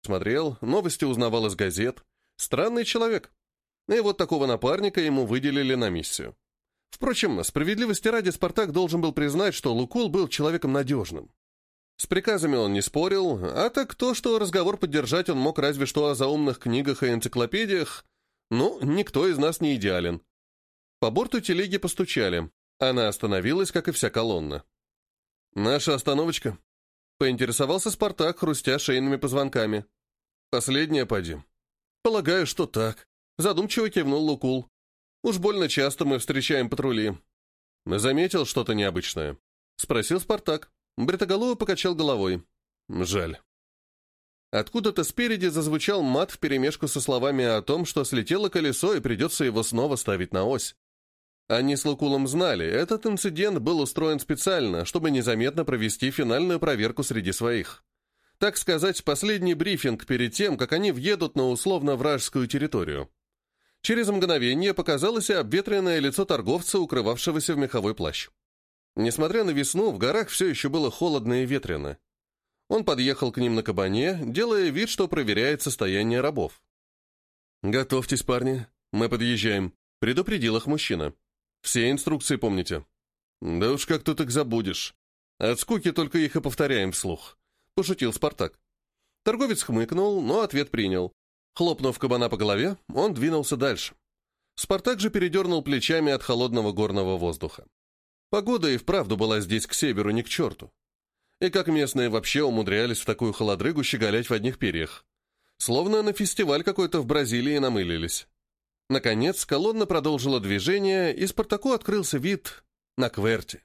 смотрел, новости узнавал из газет. Странный человек. И вот такого напарника ему выделили на миссию. Впрочем, справедливости ради Спартак должен был признать, что Лукул был человеком надежным. С приказами он не спорил, а так то, что разговор поддержать он мог разве что о заумных книгах и энциклопедиях, никто из нас не идеален. По борту телеги постучали. Она остановилась, как и вся колонна. «Наша остановочка?» — поинтересовался Спартак, хрустя шейными позвонками. «Последняя, поди». «Полагаю, что так», — задумчиво кивнул Лукул. «Уж больно часто мы встречаем патрули». «Заметил что-то необычное?» — спросил Спартак. Бритоголовый покачал головой. «Жаль». Откуда-то спереди зазвучал мат вперемешку со словами о том, что слетело колесо и придется его снова ставить на ось. Они с Лукулом знали, этот инцидент был устроен специально, чтобы незаметно провести финальную проверку среди своих. Так сказать, последний брифинг перед тем, как они въедут на условно-вражескую территорию. Через мгновение показалось и обветренное лицо торговца, укрывавшегося в меховой плащ. Несмотря на весну, в горах все еще было холодно и ветрено. Он подъехал к ним на кабане, делая вид, что проверяет состояние рабов. «Готовьтесь, парни, мы подъезжаем», — предупредил их мужчина. «Все инструкции помните?» «Да уж как тут их забудешь. От скуки только их и повторяем вслух», — пошутил Спартак. Торговец хмыкнул, но ответ принял. Хлопнув кабана по голове, он двинулся дальше. Спартак же передернул плечами от холодного горного воздуха. Погода и вправду была здесь к северу ни к черту. И как местные вообще умудрялись в такую холодрыгу щеголять в одних перьях. Словно на фестиваль какой-то в Бразилии намылились. Наконец, колонна продолжила движение, и Спартаку открылся вид на Кверти.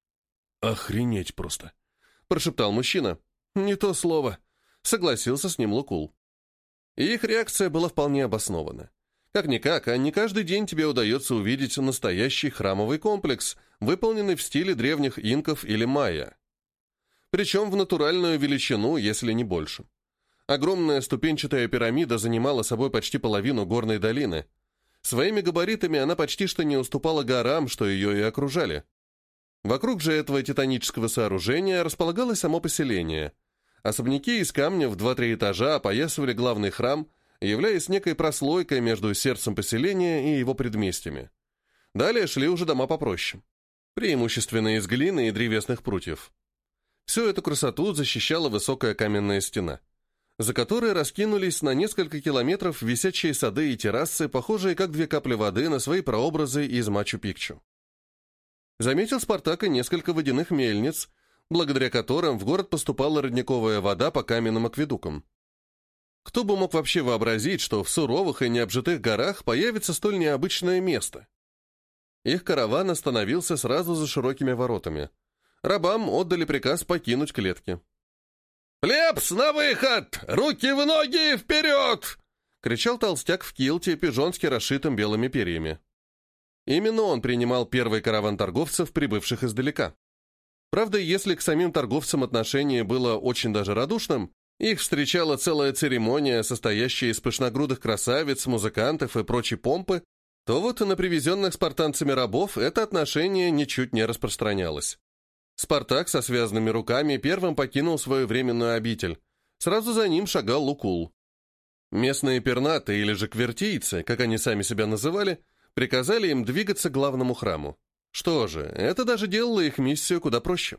«Охренеть просто!» — прошептал мужчина. «Не то слово», — согласился с ним Лукул. И их реакция была вполне обоснована. Как-никак, а не каждый день тебе удается увидеть настоящий храмовый комплекс, выполненный в стиле древних инков или майя. Причем в натуральную величину, если не больше. Огромная ступенчатая пирамида занимала собой почти половину горной долины. Своими габаритами она почти что не уступала горам, что ее и окружали. Вокруг же этого титанического сооружения располагалось само поселение. Особняки из камня в 2-3 этажа опоясывали главный храм, являясь некой прослойкой между сердцем поселения и его предместьями. Далее шли уже дома попроще, преимущественно из глины и древесных прутьев. Всю эту красоту защищала высокая каменная стена, за которой раскинулись на несколько километров висячие сады и террасы, похожие как 2 капли воды на свои прообразы из Мачу-Пикчу. Заметил Спартак и несколько водяных мельниц, благодаря которым в город поступала родниковая вода по каменным акведукам. Кто бы мог вообще вообразить, что в суровых и необжитых горах появится столь необычное место? Их караван остановился сразу за широкими воротами. Рабам отдали приказ покинуть клетки. «Плебс, на выход! Руки в ноги и вперед!» — кричал толстяк в килте, пижонски расшитым белыми перьями. Именно он принимал первый караван торговцев, прибывших издалека. Правда, если к самим торговцам отношение было очень даже радушным, их встречала целая церемония, состоящая из пышногрудых красавиц, музыкантов и прочей помпы, то вот на привезенных спартанцами рабов это отношение ничуть не распространялось. Спартак со связанными руками первым покинул свою временную обитель. Сразу за ним шагал Лукул. Местные пернаты, или же квертийцы, как они сами себя называли, приказали им двигаться к главному храму. Что же, это даже делало их миссию куда проще.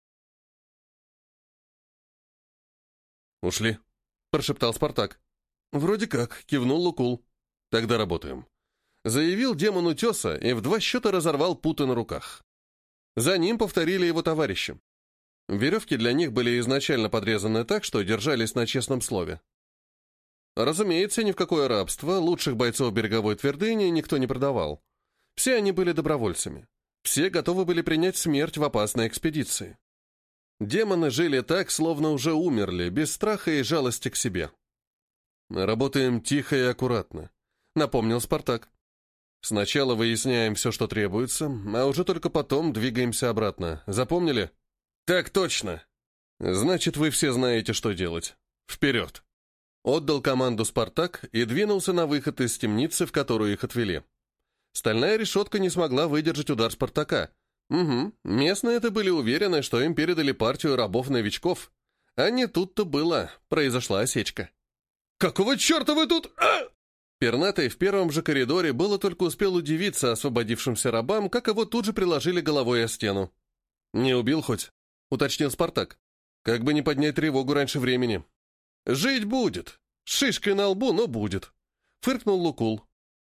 «Ушли», — прошептал Спартак. «Вроде как», — кивнул Лукул. «Тогда работаем», — заявил демон утеса и в 2 счета разорвал путы на руках. За ним повторили его товарищи. Веревки для них были изначально подрезаны так, что держались на честном слове. Разумеется, ни в какое рабство лучших бойцов береговой твердыни никто не продавал. Все они были добровольцами. Все готовы были принять смерть в опасной экспедиции. Демоны жили так, словно уже умерли, без страха и жалости к себе. «Работаем тихо и аккуратно», — напомнил Спартак. «Сначала выясняем все, что требуется, а уже только потом двигаемся обратно. Запомнили?» «Так точно!» «Значит, вы все знаете, что делать. Вперед!» Отдал команду Спартак и двинулся на выход из темницы, в которую их отвели. Стальная решетка не смогла выдержать удар Спартака. Угу, местные-то были уверены, что им передали партию рабов-новичков. А не тут-то было, произошла осечка. «Какого черта вы тут?» Пернатый в первом же коридоре было только успел удивиться освободившимся рабам, как его тут же приложили головой о стену. «Не убил хоть?» — уточнил Спартак. «Как бы не поднять тревогу раньше времени». «Жить будет. С шишкой на лбу, но будет», — фыркнул Лукул.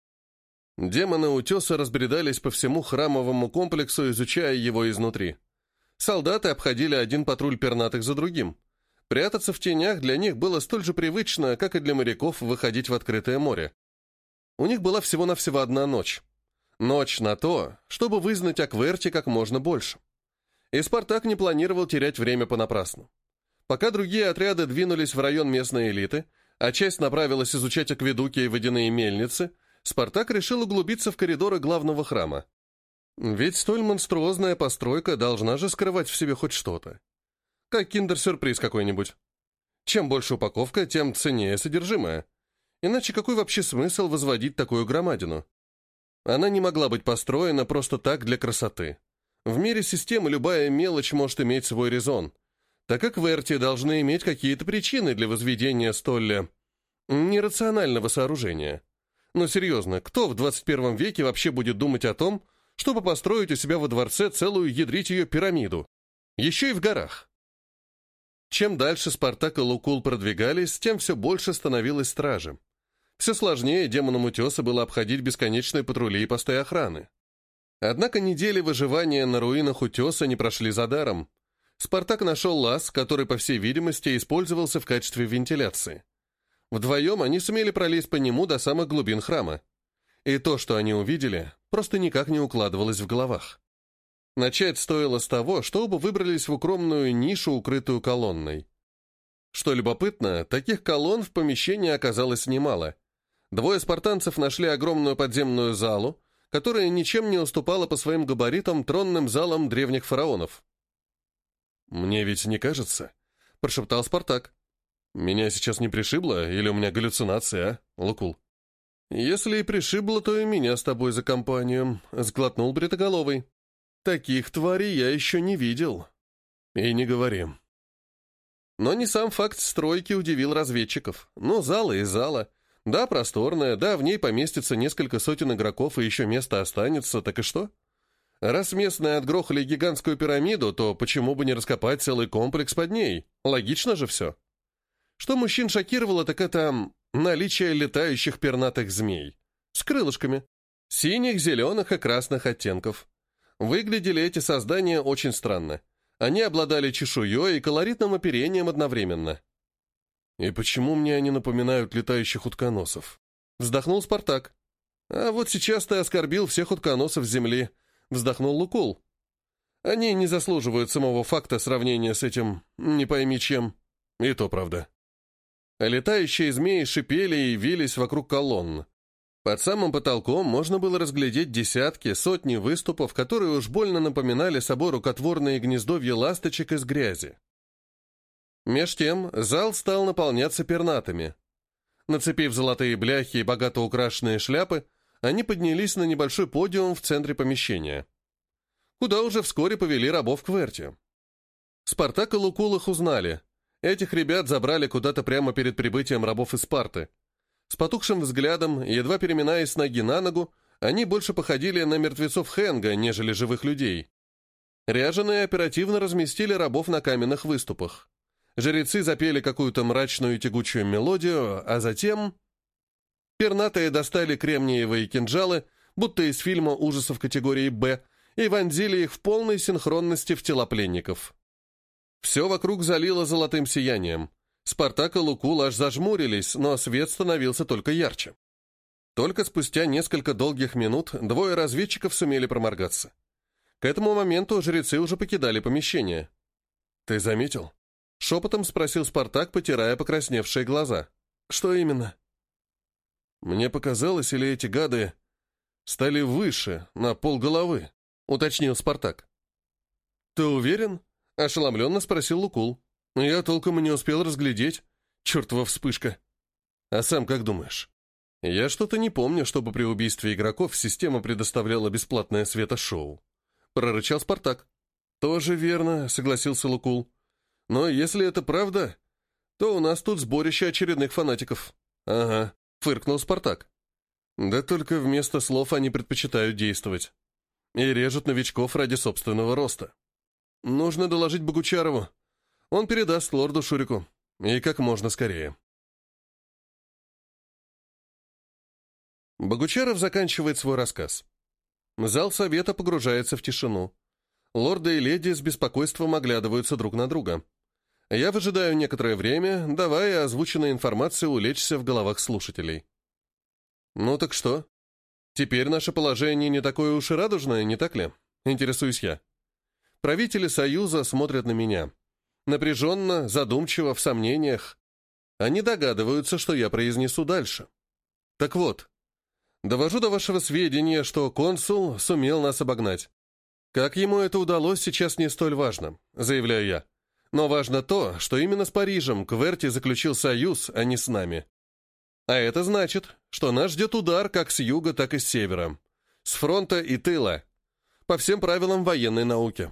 Демоны утеса разбредались по всему храмовому комплексу, изучая его изнутри. Солдаты обходили один патруль пернатых за другим. Прятаться в тенях для них было столь же привычно, как и для моряков выходить в открытое море. У них была всего-навсего одна ночь. Ночь на то, чтобы вызнать о Кверте как можно больше. И Спартак не планировал терять время понапрасну. Пока другие отряды двинулись в район местной элиты, а часть направилась изучать акведуки и водяные мельницы, Спартак решил углубиться в коридоры главного храма. Ведь столь монструозная постройка должна же скрывать в себе хоть что-то. Как киндер-сюрприз какой-нибудь. Чем больше упаковка, тем ценнее содержимое. Иначе какой вообще смысл возводить такую громадину? Она не могла быть построена просто так для красоты. В мире системы любая мелочь может иметь свой резон, так как Кверти должны иметь какие-то причины для возведения столь нерационального сооружения. Но серьезно, кто в 21 веке вообще будет думать о том, чтобы построить у себя во дворце целую ядрить ее пирамиду? Еще и в горах. Чем дальше Спартак и Лукул продвигались, тем все больше становилось стражи. Все сложнее демонам утеса было обходить бесконечные патрули и посты охраны. Однако недели выживания на руинах утеса не прошли за даром. Спартак нашел лаз, который, по всей видимости, использовался в качестве вентиляции. Вдвоем они сумели пролезть по нему до самых глубин храма. И то, что они увидели, просто никак не укладывалось в головах. Начать стоило с того, что оба выбрались в укромную нишу, укрытую колонной. Что любопытно, таких колонн в помещении оказалось немало. Двое спартанцев нашли огромную подземную залу, которая ничем не уступала по своим габаритам тронным залам древних фараонов. «Мне ведь не кажется», — прошептал Спартак. «Меня сейчас не пришибло, или у меня галлюцинации, а, Лукул?» «Если и пришибло, то и меня с тобой за компанию», — сглотнул бритоголовый. «Таких тварей я еще не видел». «И не говори». Но не сам факт стройки удивил разведчиков. Но зала и зала. Да, просторная, да, в ней поместится несколько сотен игроков, и еще место останется, так и что? Раз местные отгрохали гигантскую пирамиду, то почему бы не раскопать целый комплекс под ней? Логично же все. Что мужчин шокировало, так это наличие летающих пернатых змей. С крылышками. Синих, зеленых и красных оттенков. Выглядели эти создания очень странно. Они обладали чешуей и колоритным оперением одновременно. «И почему мне они напоминают летающих утконосов?» Вздохнул Спартак. «А вот сейчас ты оскорбил всех утконосов земли», — вздохнул Лукул. «Они не заслуживают самого факта сравнения с этим не пойми чем». «И то правда». Летающие змеи шипели и вились вокруг колонн. Под самым потолком можно было разглядеть десятки, сотни выступов, которые уж больно напоминали собой рукотворные гнездовья ласточек из грязи. Меж тем зал стал наполняться пернатыми. Нацепив золотые бляхи и богато украшенные шляпы, они поднялись на небольшой подиум в центре помещения, куда уже вскоре повели рабов Кверти. Спартак и Лукул их узнали. Этих ребят забрали куда-то прямо перед прибытием рабов из Спарты. С потухшим взглядом, едва переминаясь с ноги на ногу, они больше походили на мертвецов Хенга, нежели живых людей. Ряженые оперативно разместили рабов на каменных выступах. Жрецы запели какую-то мрачную и тягучую мелодию, а затем... Пернатые достали кремниевые кинжалы, будто из фильма ужасов категории «Б», и вонзили их в полной синхронности в тела пленников. Все вокруг залило золотым сиянием. Спартак и Лукул аж зажмурились, но свет становился только ярче. Только спустя несколько долгих минут двое разведчиков сумели проморгаться. К этому моменту жрецы уже покидали помещение. «Ты заметил?» — шепотом спросил Спартак, потирая покрасневшие глаза. «Что именно?» «Мне показалось, или эти гады стали выше, на полголовы?» — уточнил Спартак. «Ты уверен?» — ошеломленно спросил Лукул. «Я толком и не успел разглядеть. Чертова вспышка!» «А сам как думаешь?» «Я что-то не помню, чтобы при убийстве игроков система предоставляла бесплатное светошоу», — прорычал Спартак. «Тоже верно», — согласился Лукул. «Но если это правда, то у нас тут сборище очередных фанатиков. Ага, фыркнул Спартак. Да только вместо слов они предпочитают действовать. И режут новичков ради собственного роста. Нужно доложить Богучарову. Он передаст лорду Шурику. И как можно скорее. Богучаров заканчивает свой рассказ. Зал совета погружается в тишину. Лорды и леди с беспокойством оглядываются друг на друга. Я выжидаю некоторое время, давая озвученной информации улечься в головах слушателей. Ну так что? Теперь наше положение не такое уж и радужное, не так ли? Интересуюсь я. Правители Союза смотрят на меня. Напряженно, задумчиво, в сомнениях. Они догадываются, что я произнесу дальше. Так вот, довожу до вашего сведения, что консул сумел нас обогнать. Как ему это удалось, сейчас не столь важно, заявляю я. Но важно то, что именно с Парижем Кверти заключил союз, а не с нами. А это значит, что нас ждет удар как с юга, так и с севера. С фронта и тыла. По всем правилам военной науки.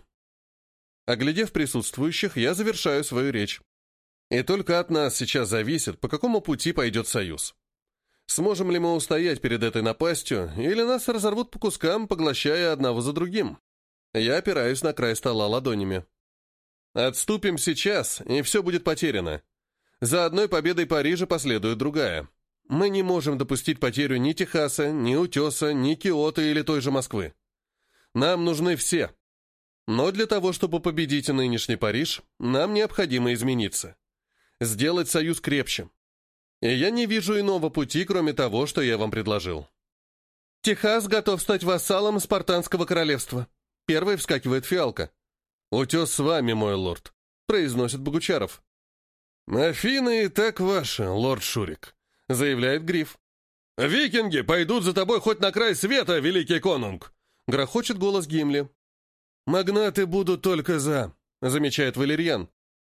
Оглядев присутствующих, я завершаю свою речь. И только от нас сейчас зависит, по какому пути пойдет союз. Сможем ли мы устоять перед этой напастью, или нас разорвут по кускам, поглощая одного за другим? Я опираюсь на край стола ладонями. Отступим сейчас, и все будет потеряно. За одной победой Парижа последует другая. Мы не можем допустить потерю ни Техаса, ни Утеса, ни Киото или той же Москвы. Нам нужны все. Но для того, чтобы победить нынешний Париж, нам необходимо измениться. Сделать союз крепче. И я не вижу иного пути, кроме того, что я вам предложил. Техас готов стать вассалом Спартанского королевства. Первой вскакивает Фиалка. «Утес с вами, мой лорд», — произносит Богучаров. «Афины и так ваши, лорд Шурик», — заявляет Гриф. «Викинги пойдут за тобой хоть на край света, великий конунг», — грохочет голос Гимли. «Магнаты будут только за», — замечает Валерьян.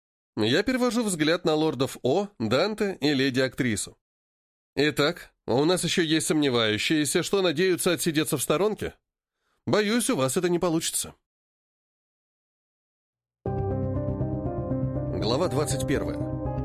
Я перевожу взгляд на лордов О, Данте и леди-актрису. Итак, у нас еще есть сомневающиеся, что надеются отсидеться в сторонке. Боюсь, у вас это не получится. Глава 21.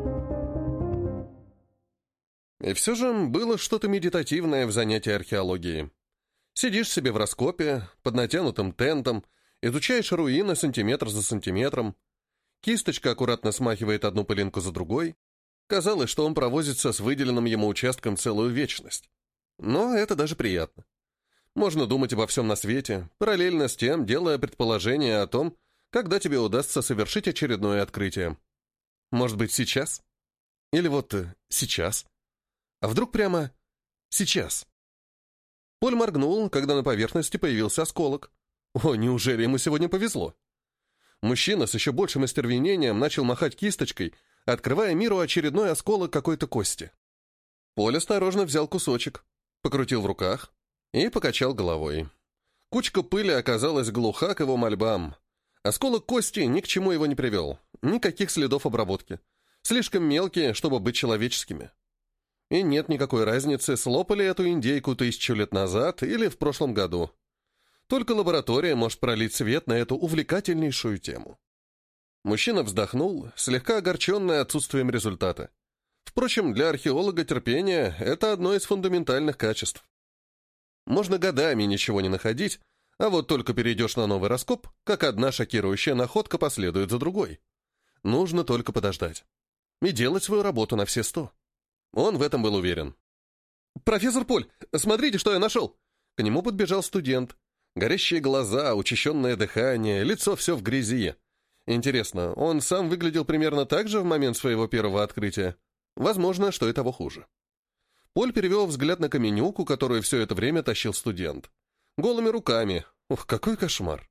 И все же было что-то медитативное в занятии археологией. Сидишь себе в раскопе, под натянутым тентом, изучаешь руины сантиметр за сантиметром. Кисточка аккуратно смахивает одну пылинку за другой. Казалось, что он провозится с выделенным ему участком целую вечность. Но это даже приятно. Можно думать обо всем на свете, параллельно с тем, делая предположение о том, когда тебе удастся совершить очередное открытие. Может быть, сейчас? Или вот сейчас? А вдруг прямо сейчас? Поль моргнул, когда на поверхности появился осколок. О, неужели ему сегодня повезло? Мужчина с еще большим остервенением начал махать кисточкой, открывая миру очередной осколок какой-то кости. Поль осторожно взял кусочек, покрутил в руках и покачал головой. Кучка пыли оказалась глуха к его мольбам. Осколок кости ни к чему его не привел. Никаких следов обработки. Слишком мелкие, чтобы быть человеческими. И нет никакой разницы, слопали эту индейку 1000 лет назад или в прошлом году. Только лаборатория может пролить свет на эту увлекательнейшую тему. Мужчина вздохнул, слегка огорченный отсутствием результата. Впрочем, для археолога терпение – это одно из фундаментальных качеств. Можно годами ничего не находить, а вот только перейдешь на новый раскоп, как одна шокирующая находка последует за другой. Нужно только подождать. И делать свою работу на все 100. Он в этом был уверен. «Профессор Поль, смотрите, что я нашел!» К нему подбежал студент. Горящие глаза, учащенное дыхание, лицо все в грязи. Интересно, он сам выглядел примерно так же в момент своего первого открытия? Возможно, что и того хуже. Поль перевел взгляд на каменюку, которую все это время тащил студент. Голыми руками. Ух, какой кошмар.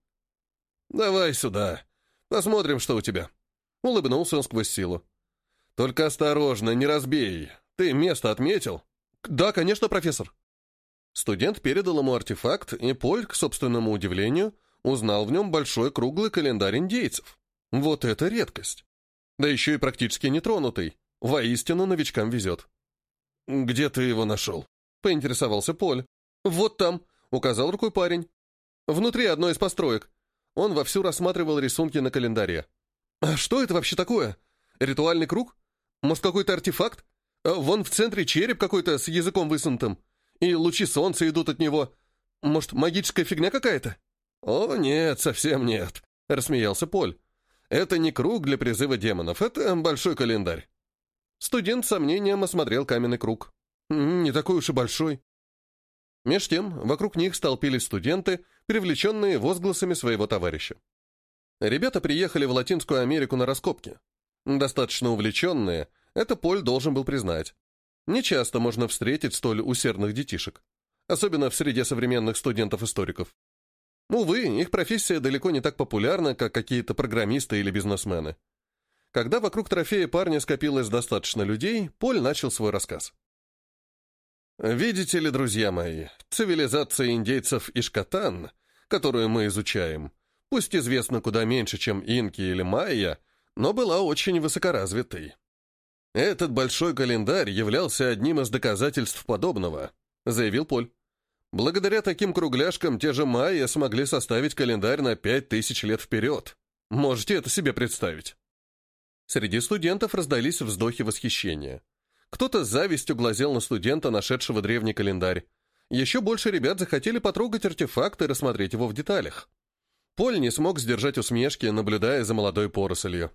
«Давай сюда. Посмотрим, что у тебя». Улыбнулся он сквозь силу. «Только осторожно, не разбей. Ты место отметил?» «Да, конечно, профессор». Студент передал ему артефакт, и Поль, к собственному удивлению, узнал в нем большой круглый календарь индейцев. Вот это редкость. Да еще и практически нетронутый. Воистину, новичкам везет. «Где ты его нашел?» — поинтересовался Поль. «Вот там», — указал рукой парень. «Внутри одной из построек». Он вовсю рассматривал рисунки на календаре. «А что это вообще такое? Ритуальный круг? Может, какой-то артефакт? Вон в центре череп какой-то с языком высунутым, и лучи солнца идут от него. Может, магическая фигня какая-то?» «О, нет, совсем нет», — рассмеялся Поль. «Это не круг для призыва демонов, это большой календарь». Студент с сомнением осмотрел каменный круг. «Не такой уж и большой». Меж тем, вокруг них столпились студенты, привлеченные возгласами своего товарища. Ребята приехали в Латинскую Америку на раскопки. Достаточно увлеченные, это Поль должен был признать. Нечасто можно встретить столь усердных детишек, особенно в среде современных студентов-историков. Увы, их профессия далеко не так популярна, как какие-то программисты или бизнесмены. Когда вокруг трофея парня скопилось достаточно людей, Поль начал свой рассказ. «Видите ли, друзья мои, цивилизация индейцев Ишкатан, которую мы изучаем, пусть известна куда меньше, чем инки или майя, но была очень высокоразвитой. Этот большой календарь являлся одним из доказательств подобного», — заявил Поль. «Благодаря таким кругляшкам те же майя смогли составить календарь на 5000 лет вперед. Можете это себе представить?» Среди студентов раздались вздохи восхищения. Кто-то с завистью глазел на студента, нашедшего древний календарь. Еще больше ребят захотели потрогать артефакт и рассмотреть его в деталях. Поль не смог сдержать усмешки, наблюдая за молодой порослью.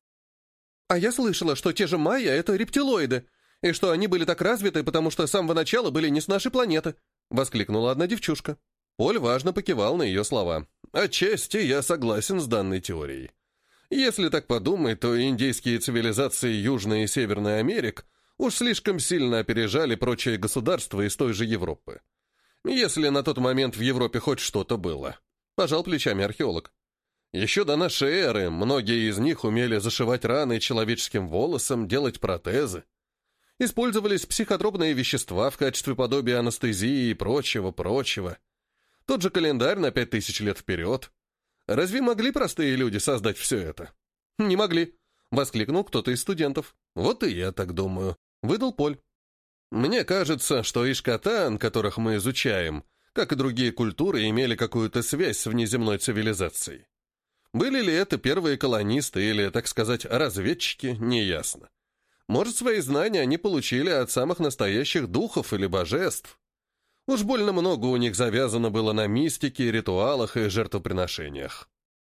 «А я слышала, что те же майя — это рептилоиды, и что они были так развиты, потому что с самого начала были не с нашей планеты», — воскликнула одна девчушка. Поль важно покивал на ее слова. «Отчасти я согласен с данной теорией. Если так подумать, то индейские цивилизации Южной и Северной Америк уж слишком сильно опережали прочие государства из той же Европы. Если на тот момент в Европе хоть что-то было», — пожал плечами археолог. «Еще до нашей эры многие из них умели зашивать раны человеческим волосом, делать протезы. Использовались психотропные вещества в качестве подобия анестезии и прочего. Тот же календарь на 5000 лет вперед. Разве могли простые люди создать все это?» «Не могли», — воскликнул кто-то из студентов. «Вот и я так думаю», — выдал Поль. «Мне кажется, что Ишкатан, которых мы изучаем, как и другие культуры, имели какую-то связь с внеземной цивилизацией. Были ли это первые колонисты или, так сказать, разведчики, неясно. Может, свои знания они получили от самых настоящих духов или божеств. Уж больно много у них завязано было на мистике, ритуалах и жертвоприношениях».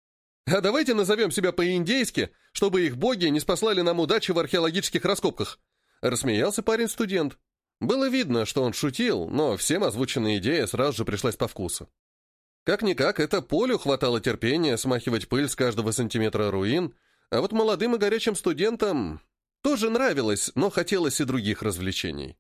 «А давайте назовем себя по-индейски, чтобы их боги не спаслали нам удачи в археологических раскопках», — рассмеялся парень-студент. Было видно, что он шутил, но всем озвученная идея сразу же пришлась по вкусу. Как-никак, это Полю хватало терпения смахивать пыль с каждого сантиметра руин, а вот молодым и горячим студентам тоже нравилось, но хотелось и других развлечений.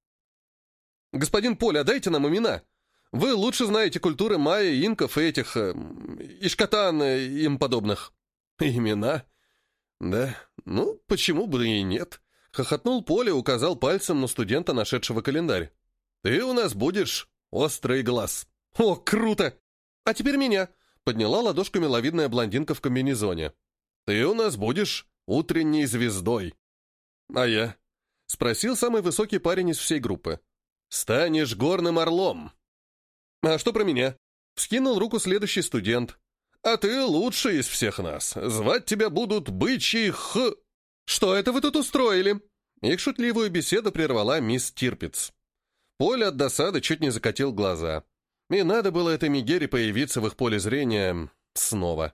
«Господин Поль, а дайте нам имена. Вы лучше знаете культуры майя, инков и этих... ишкатан и им подобных». «Имена? Да, ну, почему бы и нет?» — хохотнул Поль и указал пальцем на студента, нашедшего календарь. «Ты у нас будешь острый глаз». «О, круто! А теперь меня!» — подняла ладошками миловидная блондинка в комбинезоне. «Ты у нас будешь утренней звездой». «А я?» — спросил самый высокий парень из всей группы. «Станешь горным орлом». «А что про меня?» — вскинул руку следующий студент. «А ты лучший из всех нас. Звать тебя будут Бычий Х...» «Что это вы тут устроили?» Их шутливую беседу прервала мисс Тирпиц. Поль от досады чуть не закатил глаза. И надо было этой Мегере появиться в их поле зрения снова.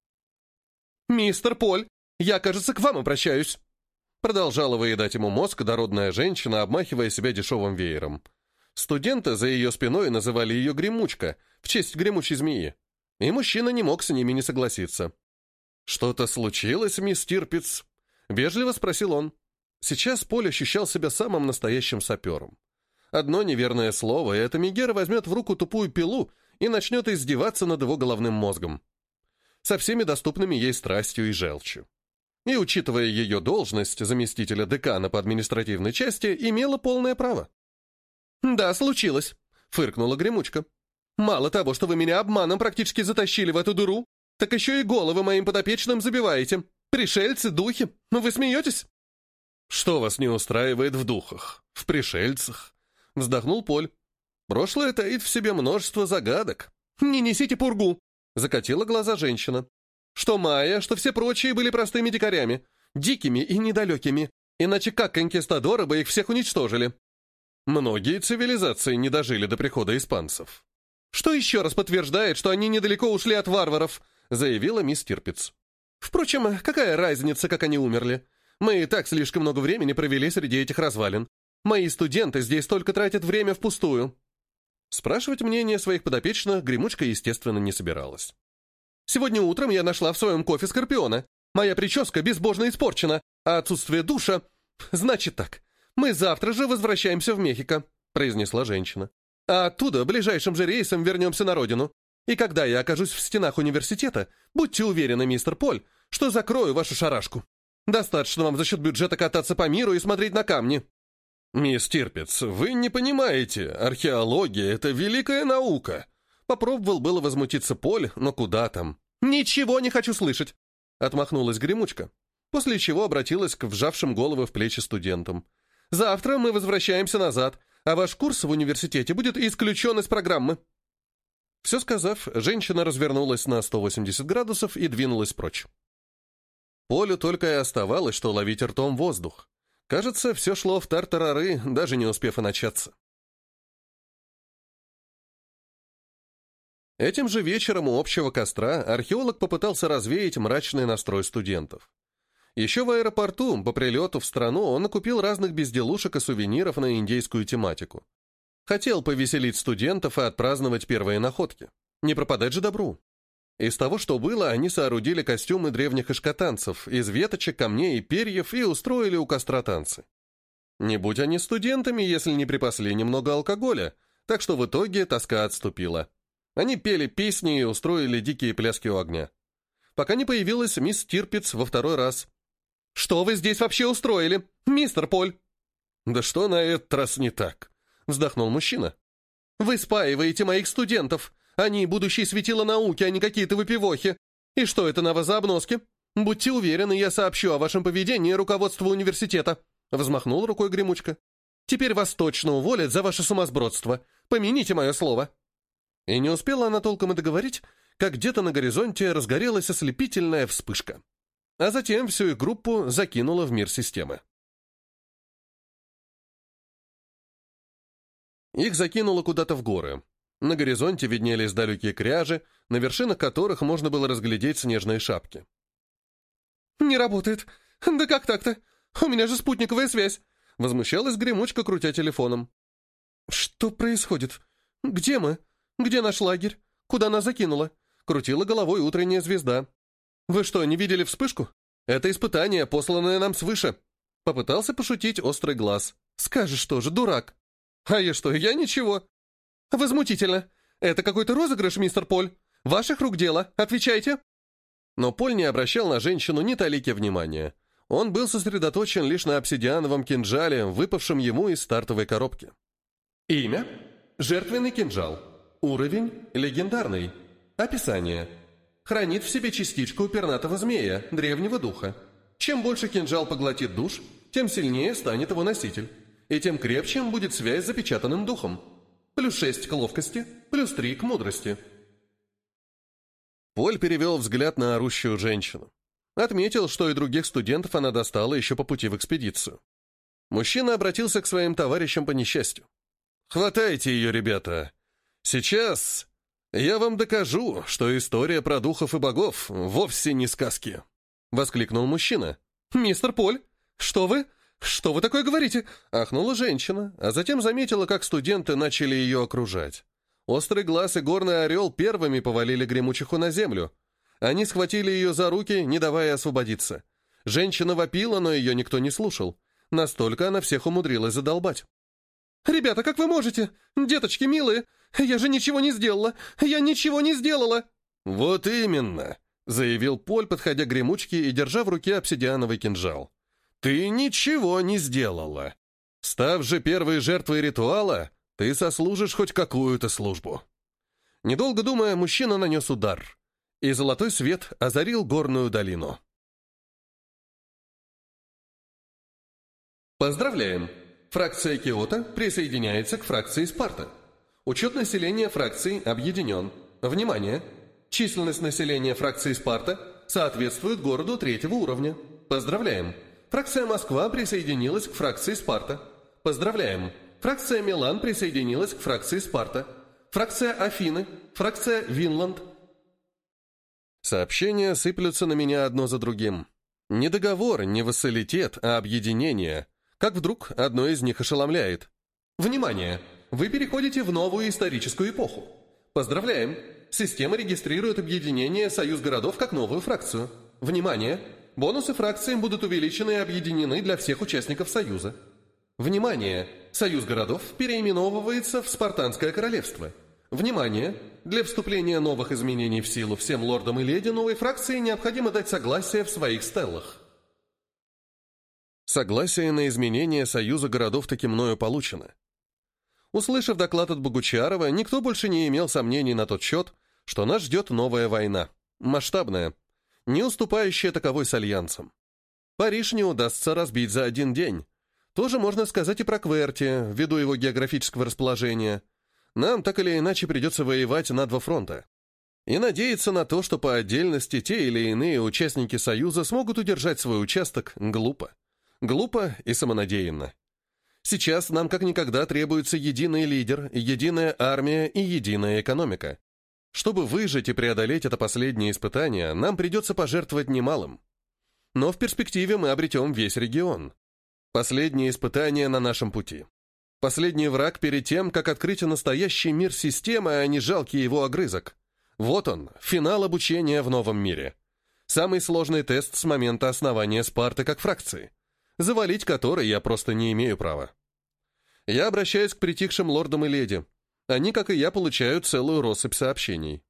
«Мистер Поль, я, кажется, к вам обращаюсь», — продолжала выедать ему мозг дородная женщина, обмахивая себя дешевым веером. Студенты за ее спиной называли ее Гремучка, в честь гремучей змеи. И мужчина не мог с ними не согласиться. «Что-то случилось, мисс Тирпиц?» — вежливо спросил он. Сейчас Поль ощущал себя самым настоящим сапером. Одно неверное слово, и эта Мегера возьмет в руку тупую пилу и начнет издеваться над его головным мозгом. Со всеми доступными ей страстью и желчью. И, учитывая ее должность заместителя декана по административной части, имела полное право. «Да, случилось», — фыркнула Гремучка. «Мало того, что вы меня обманом практически затащили в эту дыру, так еще и головы моим подопечным забиваете. Пришельцы, духи. Вы смеетесь?» «Что вас не устраивает в духах? В пришельцах?» — вздохнул Поль. «Прошлое таит в себе множество загадок». «Не несите пургу!» — закатила глаза женщина. «Что майя, что все прочие были простыми дикарями, дикими и недалекими, Иначе как конкистадоры бы их всех уничтожили? Многие цивилизации не дожили до прихода испанцев. Что еще раз подтверждает, что они недалеко ушли от варваров, заявила мисс Тирпиц. Впрочем, какая разница, как они умерли? Мы и так слишком много времени провели среди этих развалин. Мои студенты здесь только тратят время впустую. Спрашивать мнение своих подопечных Гремучка, естественно, не собиралась. Сегодня утром я нашла в своем кофе скорпиона. Моя прическа безбожно испорчена, а отсутствие душа... Значит так, мы завтра же возвращаемся в Мехико, произнесла женщина. А оттуда ближайшим же рейсом вернемся на родину. И когда я окажусь в стенах университета, будьте уверены, мистер Поль, что закрою вашу шарашку. Достаточно вам за счет бюджета кататься по миру и смотреть на камни. Мисс Тирпиц, вы не понимаете, археология — это великая наука. Попробовал было возмутиться Поль, но куда там. Ничего не хочу слышать. Отмахнулась Гремучка, после чего обратилась к вжавшим головы в плечи студентам. Завтра мы возвращаемся назад, а ваш курс в университете будет исключен из программы. Все сказав, женщина развернулась на 180 градусов и двинулась прочь. Полю только и оставалось, что ловить ртом воздух. Кажется, все шло в тартарары, даже не успев и начаться. Этим же вечером у общего костра археолог попытался развеять мрачный настрой студентов. Еще в аэропорту, по прилету в страну, он накупил разных безделушек и сувениров на индейскую тематику. Хотел повеселить студентов и отпраздновать первые находки. Не пропадать же добру. Из того, что было, они соорудили костюмы древних ишкатанцев, из веточек, камней и перьев, и устроили у костра танцы. Не будь они студентами, если не припасли немного алкоголя, так что в итоге тоска отступила. Они пели песни и устроили дикие пляски у огня. Пока не появилась мисс Тирпиц во второй раз. «Что вы здесь вообще устроили, мистер Поль?» «Да что на этот раз не так?» — вздохнул мужчина. «Вы спаиваете моих студентов. Они будущие светила науки, а не какие-то выпивохи. И что это на вас за обноски? Будьте уверены, я сообщу о вашем поведении руководству университета», — взмахнул рукой Гремучка. «Теперь вас точно уволят за ваше сумасбродство. Помяните мое слово». И не успела она толком и договорить, как где-то на горизонте разгорелась ослепительная вспышка. А затем всю их группу закинуло в мир системы. Их закинуло куда-то в горы. На горизонте виднелись далекие кряжи, на вершинах которых можно было разглядеть снежные шапки. «Не работает. Да как так-то? У меня же спутниковая связь!» Возмущалась Гремучка, крутя телефоном. «Что происходит? Где мы? Где наш лагерь? Куда нас закинуло?» Крутила головой утренняя звезда. «Вы что, не видели вспышку? Это испытание, посланное нам свыше». Попытался пошутить острый глаз. «Скажешь тоже, дурак». «А я что, я ничего». «Возмутительно. Это какой-то розыгрыш, мистер Поль. Ваших рук дело. Отвечайте». Но Поль не обращал на женщину ни талики внимания. Он был сосредоточен лишь на обсидиановом кинжале, выпавшем ему из стартовой коробки. Имя – жертвенный кинжал. Уровень – легендарный. Описание. Хранит в себе частичку пернатого змея, древнего духа. Чем больше кинжал поглотит душ, тем сильнее станет его носитель. И тем крепче будет связь с запечатанным духом. +6 к ловкости, +3 к мудрости. Поль перевел взгляд на орущую женщину. Отметил, что и других студентов она достала еще по пути в экспедицию. Мужчина обратился к своим товарищам по несчастью. «Хватайте ее, ребята. Сейчас я вам докажу, что история про духов и богов вовсе не сказки», — воскликнул мужчина. «Мистер Поль, что вы? Что вы такое говорите?» — ахнула женщина, а затем заметила, как студенты начали ее окружать. Острый глаз и горный орел первыми повалили Гремучиху на землю. Они схватили ее за руки, не давая освободиться. Женщина вопила, но ее никто не слушал. Настолько она всех умудрилась задолбать. «Ребята, как вы можете? Деточки милые! Я же ничего не сделала! Я ничего не сделала!» «Вот именно!» — заявил Поль, подходя к Гремучке и держа в руке обсидиановый кинжал. «Ты ничего не сделала! Став же первой жертвой ритуала, ты сослужишь хоть какую-то службу». Недолго думая, мужчина нанес удар, и золотой свет озарил горную долину. Поздравляем! Фракция Киото присоединяется к фракции Спарта. Учет населения фракции объединен. Внимание! Численность населения фракции Спарта соответствует городу 3-го уровня. Поздравляем! Фракция Москва присоединилась к фракции Спарта. Поздравляем! Фракция Милан присоединилась к фракции Спарта. Фракция Афины, фракция Винланд. Сообщения сыплются на меня одно за другим. Не договор, не вассалитет, а объединение. Как вдруг одно из них ошеломляет. Внимание! Вы переходите в новую историческую эпоху. Поздравляем! Система регистрирует объединение «Союз городов» как новую фракцию. Внимание! Бонусы фракциям будут увеличены и объединены для всех участников Союза. Внимание! Союз городов переименовывается в Спартанское королевство. Внимание! Для вступления новых изменений в силу всем лордам и леди новой фракции необходимо дать согласие в своих стеллах. Согласие на изменение Союза городов таки мною получено. Услышав доклад от Богучарова, никто больше не имел сомнений на тот счет, что нас ждет новая война, масштабная, не уступающая таковой с Альянсом. Париж не удастся разбить за один день. Тоже можно сказать и про Кверти, ввиду его географического расположения. Нам так или иначе придется воевать на два фронта. И надеяться на то, что по отдельности те или иные участники Союза смогут удержать свой участок, глупо. Глупо и самонадеянно. Сейчас нам как никогда требуется единый лидер, единая армия и единая экономика. Чтобы выжить и преодолеть это последнее испытание, нам придется пожертвовать немалым. Но в перспективе мы обретем весь регион. Последнее испытание на нашем пути. Последний враг перед тем, как открыть настоящий мир системы, а не жалкий его огрызок. Вот он, финал обучения в новом мире. Самый сложный тест с момента основания Спарты как фракции, завалить который я просто не имею права. Я обращаюсь к притихшим лордам и леди. Они, как и я, получают целую россыпь сообщений.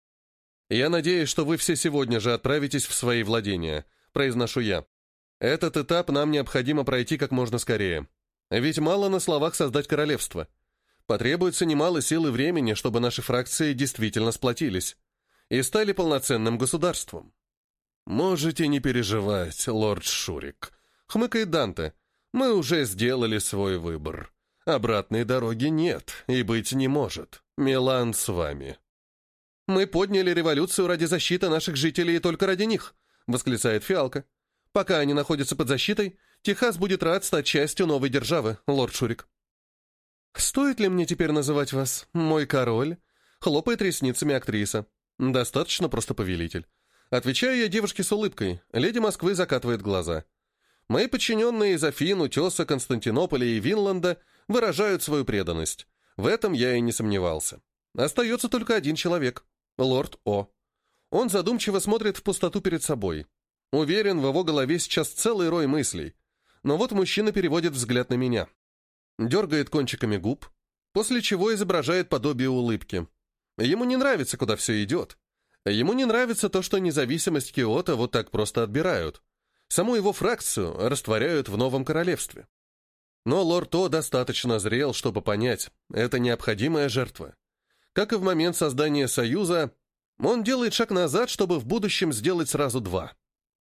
«Я надеюсь, что вы все сегодня же отправитесь в свои владения», — произношу я. «Этот этап нам необходимо пройти как можно скорее. Ведь мало на словах создать королевство. Потребуется немало сил и времени, чтобы наши фракции действительно сплотились и стали полноценным государством». «Можете не переживать, лорд Шурик», — хмыкает Данте. «Мы уже сделали свой выбор. Обратной дороги нет и быть не может. Милан с вами». «Мы подняли революцию ради защиты наших жителей и только ради них», — восклицает Фиалка. «Пока они находятся под защитой, Техас будет рад стать частью новой державы, лорд Шурик». «Стоит ли мне теперь называть вас мой король?» — хлопает ресницами актриса. «Достаточно просто повелитель». Отвечаю я девушке с улыбкой. Леди Москвы закатывает глаза. Мои подчиненные из Афин, Утеса, Константинополя и Винланда выражают свою преданность. В этом я и не сомневался. Остается только один человек — лорд О. Он задумчиво смотрит в пустоту перед собой. Уверен, в его голове сейчас целый рой мыслей. Но вот мужчина переводит взгляд на меня. Дергает кончиками губ, после чего изображает подобие улыбки. Ему не нравится, куда все идет. Ему не нравится то, что независимость Киото вот так просто отбирают. Саму его фракцию растворяют в новом королевстве. Но лорд О достаточно зрел, чтобы понять, это необходимая жертва. Как и в момент создания Союза, он делает шаг назад, чтобы в будущем сделать сразу два.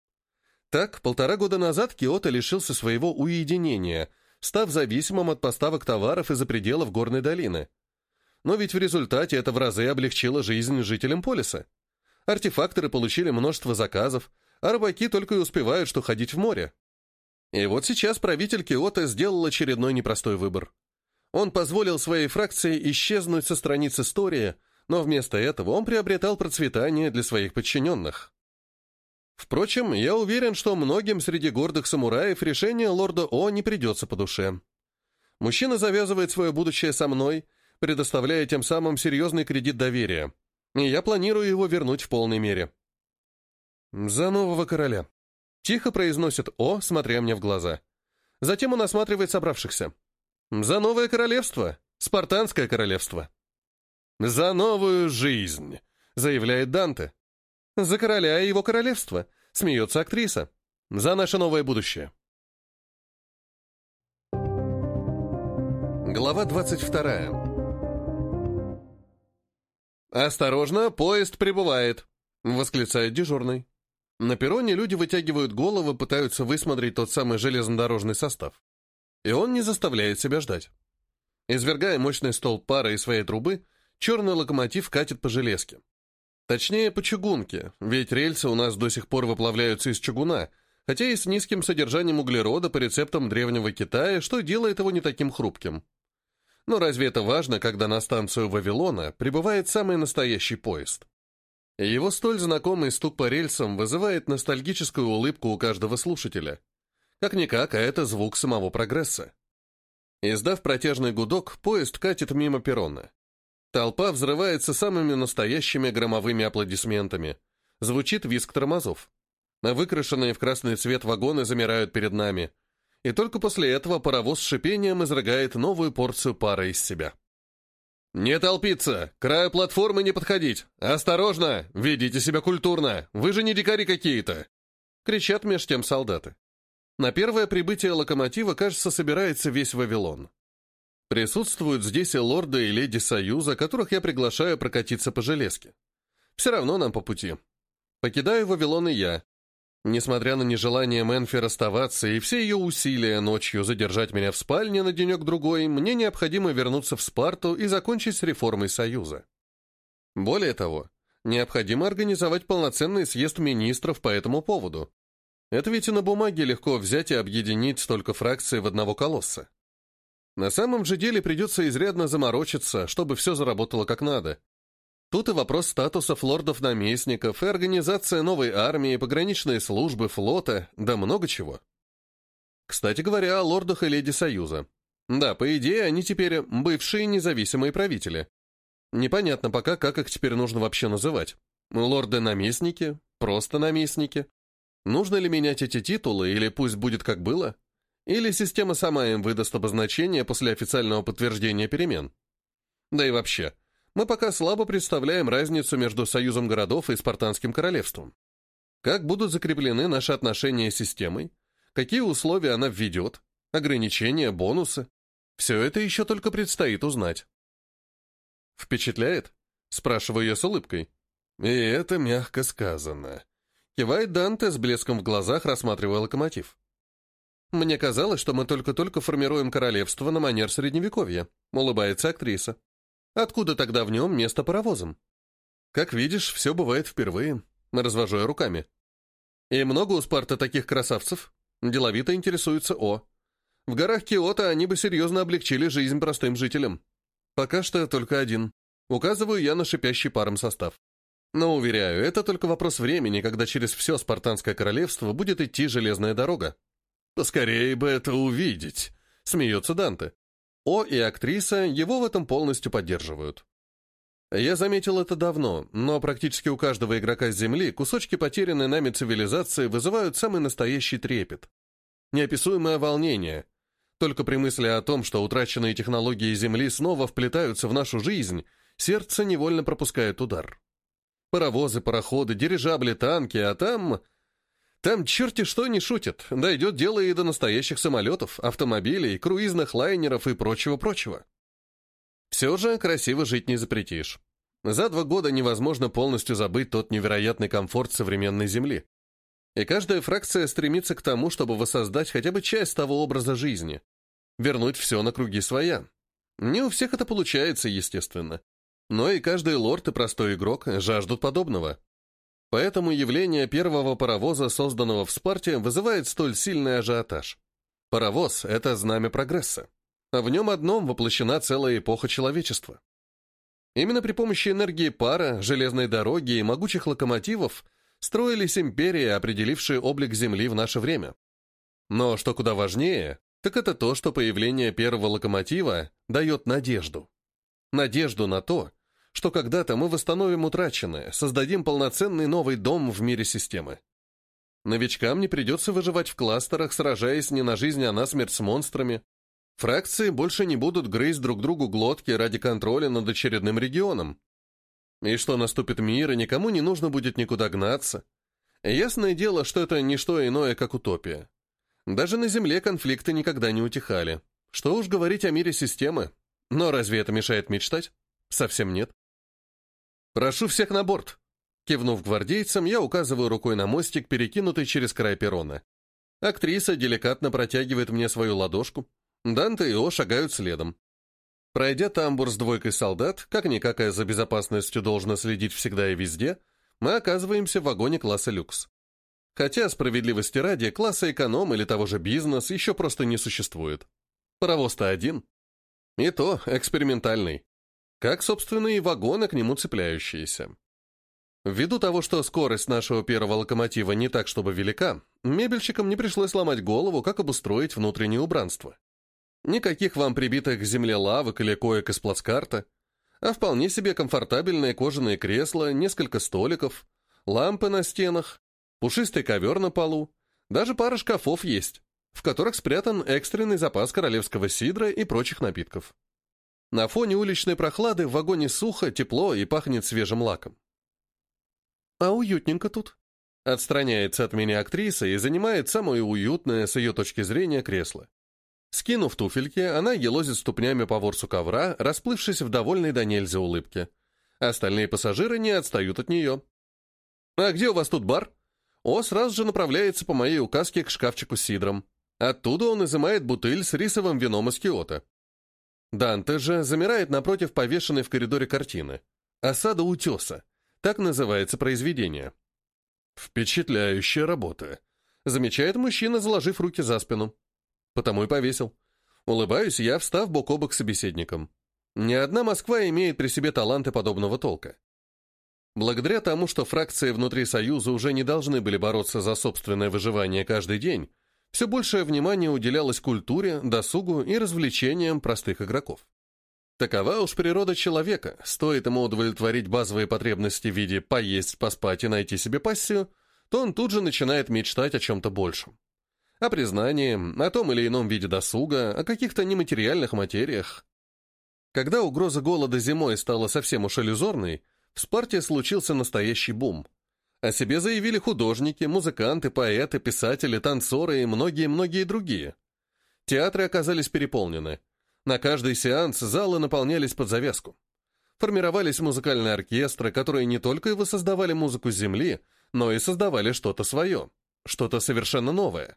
Так, 1,5 года назад Киото лишился своего уединения, став зависимым от поставок товаров из-за пределов горной долины. Но ведь в результате это в разы облегчило жизнь жителям полиса. Артефакторы получили множество заказов, а рыбаки только и успевают, что ходить в море. И вот сейчас правитель Киото сделал очередной непростой выбор. Он позволил своей фракции исчезнуть со страниц истории, но вместо этого он приобретал процветание для своих подчиненных. Впрочем, я уверен, что многим среди гордых самураев решение лорда О не придется по душе. Мужчина завязывает свое будущее со мной, предоставляя тем самым серьезный кредит доверия, и я планирую его вернуть в полной мере. «За нового короля», — тихо произносит О, смотря мне в глаза. Затем он осматривает собравшихся. «За новое королевство, Спартанское королевство». «За новую жизнь», — заявляет Данте. «За короля и его королевство», — смеется актриса. «За наше новое будущее». Глава 22. «Осторожно, поезд прибывает», — восклицает дежурный. На перроне люди вытягивают головы, пытаются высмотреть тот самый железнодорожный состав. И он не заставляет себя ждать. Извергая мощный столб пара из своей трубы, черный локомотив катит по железке. Точнее, по чугунке, ведь рельсы у нас до сих пор выплавляются из чугуна, хотя и с низким содержанием углерода по рецептам древнего Китая, что делает его не таким хрупким. Но разве это важно, когда на станцию Вавилона прибывает самый настоящий поезд? Его столь знакомый стук по рельсам вызывает ностальгическую улыбку у каждого слушателя. Как-никак, а это звук самого прогресса. Издав протяжный гудок, поезд катит мимо перрона. Толпа взрывается самыми настоящими громовыми аплодисментами. Звучит визг тормозов. Выкрашенные в красный цвет вагоны замирают перед нами. И только после этого паровоз с шипением изрыгает новую порцию пара из себя. «Не толпиться! К краю платформы не подходить! Осторожно! Ведите себя культурно! Вы же не дикари какие-то!» Кричат меж тем солдаты. На первое прибытие локомотива, кажется, собирается весь Вавилон. Присутствуют здесь и лорды, и леди Союза, которых я приглашаю прокатиться по железке. Все равно нам по пути. Покидаю Вавилон и я. Несмотря на нежелание Мэнфи расставаться и все ее усилия ночью задержать меня в спальне на денек-другой, мне необходимо вернуться в Спарту и закончить с реформой Союза. Более того, необходимо организовать полноценный съезд министров по этому поводу. Это ведь и на бумаге легко взять и объединить столько фракций в одного колосса. На самом же деле придется изрядно заморочиться, чтобы все заработало как надо. Тут и вопрос статусов лордов-наместников, и организация новой армии, пограничные службы, флота, да много чего. Кстати говоря, о лордах и леди Союза. Да, по идее, они теперь бывшие независимые правители. Непонятно пока, как их теперь нужно вообще называть. Лорды-наместники? Просто наместники? Нужно ли менять эти титулы, или пусть будет как было? Или система сама им выдаст обозначение после официального подтверждения перемен? Да и вообще, мы пока слабо представляем разницу между Союзом городов и Спартанским королевством. Как будут закреплены наши отношения с системой? Какие условия она введет? Ограничения, бонусы? Все это еще только предстоит узнать. «Впечатляет?» — спрашиваю я с улыбкой. «И это мягко сказано». Кивает Данте с блеском в глазах, рассматривая локомотив. «Мне казалось, что мы только-только формируем королевство на манер Средневековья», — улыбается актриса. «Откуда тогда в нем место паровозам?» «Как видишь, все бывает впервые», — развожу я руками. «И много у Спарты таких красавцев?» — деловито интересуется О. «В горах Киото они бы серьезно облегчили жизнь простым жителям. Пока что только один. Указываю я на шипящий паром состав. Но, уверяю, это только вопрос времени, когда через все Спартанское королевство будет идти железная дорога». «Поскорее бы это увидеть», — смеется Данте. О и актриса его в этом полностью поддерживают. Я заметил это давно, но практически у каждого игрока с Земли кусочки потерянной нами цивилизации вызывают самый настоящий трепет. Неописуемое волнение. Только при мысли о том, что утраченные технологии Земли снова вплетаются в нашу жизнь, сердце невольно пропускает удар. Паровозы, пароходы, дирижабли, танки, а там... Там черти что не шутят, дойдет дело и до настоящих самолетов, автомобилей, круизных лайнеров и прочего-прочего. Все же красиво жить не запретишь. За 2 года невозможно полностью забыть тот невероятный комфорт современной Земли. И каждая фракция стремится к тому, чтобы воссоздать хотя бы часть того образа жизни. Вернуть все на круги своя. Не у всех это получается, естественно. Но и каждый лорд и простой игрок жаждут подобного. Поэтому явление первого паровоза, созданного в Спарте, вызывает столь сильный ажиотаж. Паровоз — это знамя прогресса. А в нем одном воплощена целая эпоха человечества. Именно при помощи энергии пара, железной дороги и могучих локомотивов строились империи, определившие облик Земли в наше время. Но что куда важнее, так это то, что появление первого локомотива дает надежду. Надежду на то, что когда-то мы восстановим утраченное, создадим полноценный новый дом в мире системы. Новичкам не придется выживать в кластерах, сражаясь не на жизнь, а на смерть с монстрами. Фракции больше не будут грызть друг другу глотки ради контроля над очередным регионом. И что наступит мир, и никому не нужно будет никуда гнаться. Ясное дело, что это не что иное, как утопия. Даже на Земле конфликты никогда не утихали. Что уж говорить о мире системы. Но разве это мешает мечтать? Совсем нет. «Прошу всех на борт!» Кивнув гвардейцам, я указываю рукой на мостик, перекинутый через край перрона. Актриса деликатно протягивает мне свою ладошку. Данте и О шагают следом. Пройдя тамбур с 2 солдат, как-никак за безопасностью должно следить всегда и везде, мы оказываемся в вагоне класса люкс. Хотя, справедливости ради, класса эконом или того же бизнес еще просто не существует. Паровоз-то один. И то экспериментальный. Как, собственно, и вагоны к нему цепляющиеся. Ввиду того, что скорость нашего первого локомотива не так чтобы велика, мебельщикам не пришлось ломать голову, как обустроить внутреннее убранство. Никаких вам прибитых к земле лавок или коек из плацкарта, а вполне себе комфортабельные кожаные кресла, несколько столиков, лампы на стенах, пушистый ковер на полу, даже пара шкафов есть, в которых спрятан экстренный запас королевского сидра и прочих напитков. На фоне уличной прохлады в вагоне сухо, тепло и пахнет свежим лаком. «А уютненько тут», — отстраняется от меня актриса и занимает самое уютное с ее точки зрения кресло. Скинув туфельки, она елозит ступнями по ворсу ковра, расплывшись в довольной до нельзя улыбке. Остальные пассажиры не отстают от нее. «А где у вас тут бар?» О сразу же направляется по моей указке к шкафчику с сидром. Оттуда он изымает бутыль с рисовым вином из Киото. Данте же замирает напротив повешенной в коридоре картины. «Осада утеса». Так называется произведение. «Впечатляющая работа», — замечает мужчина, заложив руки за спину. Потому и повесил. Улыбаюсь я, встав бок о бок с собеседником. Ни одна Москва имеет при себе таланты подобного толка. Благодаря тому, что фракции внутри Союза уже не должны были бороться за собственное выживание каждый день, все большее внимание уделялось культуре, досугу и развлечениям простых игроков. Такова уж природа человека. Стоит ему удовлетворить базовые потребности в виде поесть, поспать и найти себе пассию, то он тут же начинает мечтать о чем-то большем. О признании, о том или ином виде досуга, о каких-то нематериальных материях. Когда угроза голода зимой стала совсем уж иллюзорной, в Спарте случился настоящий бум. О себе заявили художники, музыканты, поэты, писатели, танцоры и многие-многие другие. Театры оказались переполнены. На каждый сеанс залы наполнялись под завязку. Формировались музыкальные оркестры, которые не только воссоздавали музыку с земли, но и создавали что-то свое, что-то совершенно новое.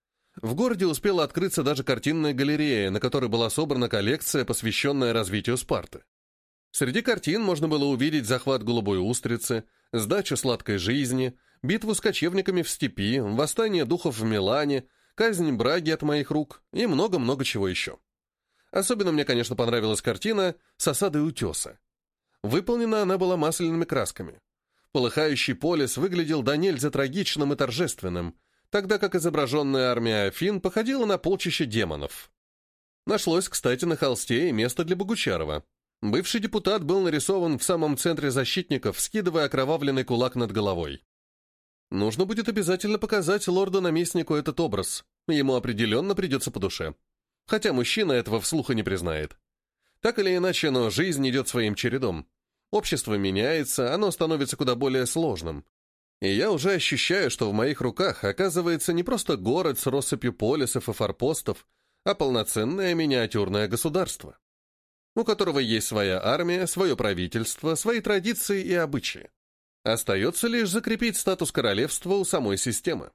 В городе успела открыться даже картинная галерея, на которой была собрана коллекция, посвященная развитию Спарты. Среди картин можно было увидеть захват голубой устрицы, сдачу сладкой жизни, битву с кочевниками в степи, восстание духов в Милане, казнь Браги от моих рук и много-много чего еще. Особенно мне, конечно, понравилась картина «С осадой утеса». Выполнена она была масляными красками. Полыхающий полис выглядел до нельзя трагичным и торжественным, тогда как изображенная армия Афин походила на полчище демонов. Нашлось, кстати, на холсте и место для Богучарова. Бывший депутат был нарисован в самом центре защитников, скидывая окровавленный кулак над головой. Нужно будет обязательно показать лорду-наместнику этот образ. Ему определенно придется по душе. Хотя мужчина этого вслух и не признает. Так или иначе, но жизнь идет своим чередом. Общество меняется, оно становится куда более сложным. И я уже ощущаю, что в моих руках оказывается не просто город с россыпью полисов и форпостов, а полноценное миниатюрное государство, у которого есть своя армия, свое правительство, свои традиции и обычаи. Остается лишь закрепить статус королевства у самой системы.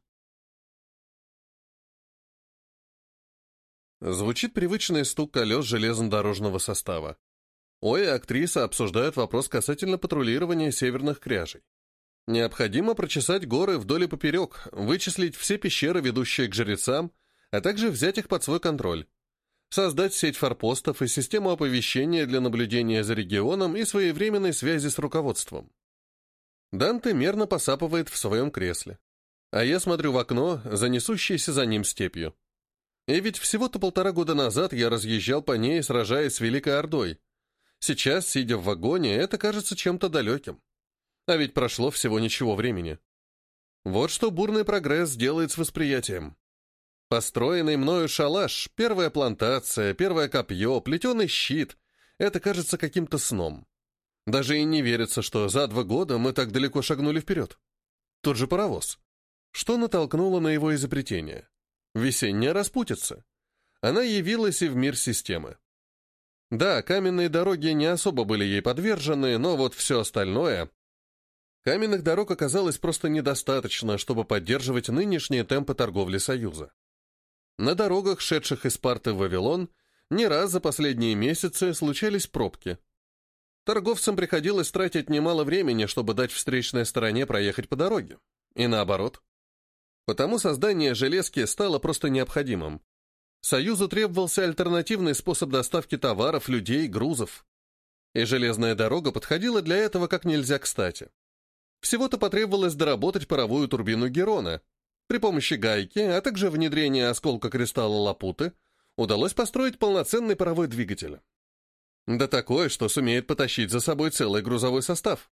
Звучит привычный стук колес железнодорожного состава. Ой, актриса обсуждает вопрос касательно патрулирования северных кряжей. Необходимо прочесать горы вдоль и поперек, вычислить все пещеры, ведущие к жрецам, а также взять их под свой контроль. Создать сеть форпостов и систему оповещения для наблюдения за регионом и своевременной связи с руководством. Данте мерно посапывает в своем кресле. А я смотрю в окно, за несущейся за ним степью. И ведь всего-то 1,5 года назад я разъезжал по ней, сражаясь с Великой Ордой. Сейчас, сидя в вагоне, это кажется чем-то далеким. А ведь прошло всего ничего времени. Вот что бурный прогресс делает с восприятием. Построенный мною шалаш, первая плантация, первое копье, плетеный щит — это кажется каким-то сном. Даже и не верится, что за 2 года мы так далеко шагнули вперед. Тот же паровоз. Что натолкнуло на его изобретение? Весенняя распутица. Она явилась и в мир системы. Да, каменные дороги не особо были ей подвержены, но вот все остальное... Каменных дорог оказалось просто недостаточно, чтобы поддерживать нынешние темпы торговли Союза. На дорогах, шедших из Спарты в Вавилон, не раз за последние месяцы случались пробки. Торговцам приходилось тратить немало времени, чтобы дать встречной стороне проехать по дороге. И наоборот. Потому создание железки стало просто необходимым. Союзу требовался альтернативный способ доставки товаров, людей, грузов. И железная дорога подходила для этого как нельзя кстати. Всего-то потребовалось доработать паровую турбину Герона. При помощи гайки, а также внедрения осколка кристалла Лапуты, удалось построить полноценный паровой двигатель. Да такой, что сумеет потащить за собой целый грузовой состав.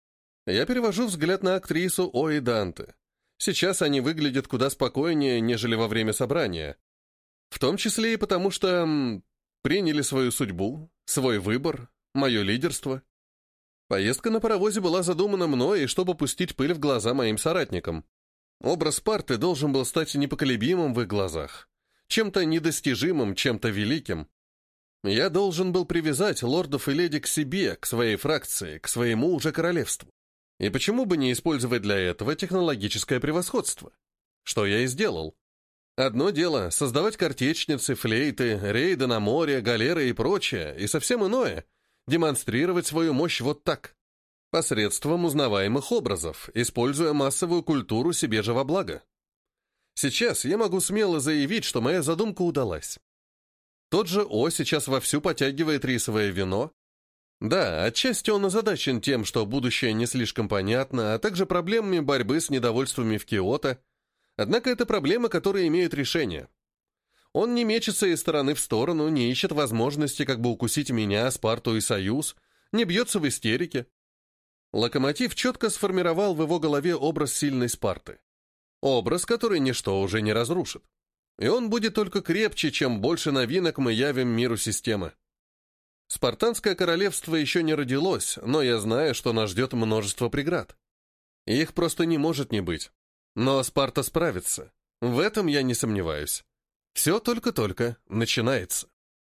Я перевожу взгляд на актрису О и Данте. Сейчас они выглядят куда спокойнее, нежели во время собрания. В том числе и потому, что приняли свою судьбу, свой выбор, мое лидерство. Поездка на паровозе была задумана мной, чтобы пустить пыль в глаза моим соратникам. Образ Спарты должен был стать непоколебимым в их глазах, чем-то недостижимым, чем-то великим. Я должен был привязать лордов и леди к себе, к своей фракции, к своему уже королевству. И почему бы не использовать для этого технологическое превосходство? Что я и сделал. Одно дело — создавать картечницы, флейты, рейды на море, галеры и прочее, и совсем иное — демонстрировать свою мощь вот так, посредством узнаваемых образов, используя массовую культуру себе же во благо. Сейчас я могу смело заявить, что моя задумка удалась. Тот же О сейчас вовсю потягивает рисовое вино. Да, отчасти он озадачен тем, что будущее не слишком понятно, а также проблемами борьбы с недовольствами в Киото. Однако это проблемы, которые имеют решение. Он не мечется из стороны в сторону, не ищет возможности как бы укусить меня, Спарту и Союз, не бьется в истерике. Локомотив четко сформировал в его голове образ сильной Спарты. Образ, который ничто уже не разрушит. И он будет только крепче, чем больше новинок мы явим миру системы. Спартанское королевство еще не родилось, но я знаю, что нас ждет множество преград. Их просто не может не быть. Но Спарта справится. В этом я не сомневаюсь. Все только-только начинается.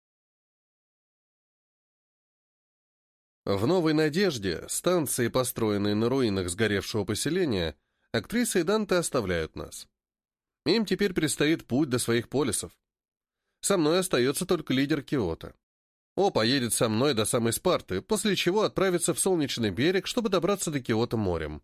В Новой Надежде, станции, построенной на руинах сгоревшего поселения, актриса и Данте оставляют нас. Им теперь предстоит путь до своих полисов. Со мной остается только лидер Киото. О поедет со мной до самой Спарты, после чего отправится в Солнечный берег, чтобы добраться до Киото морем.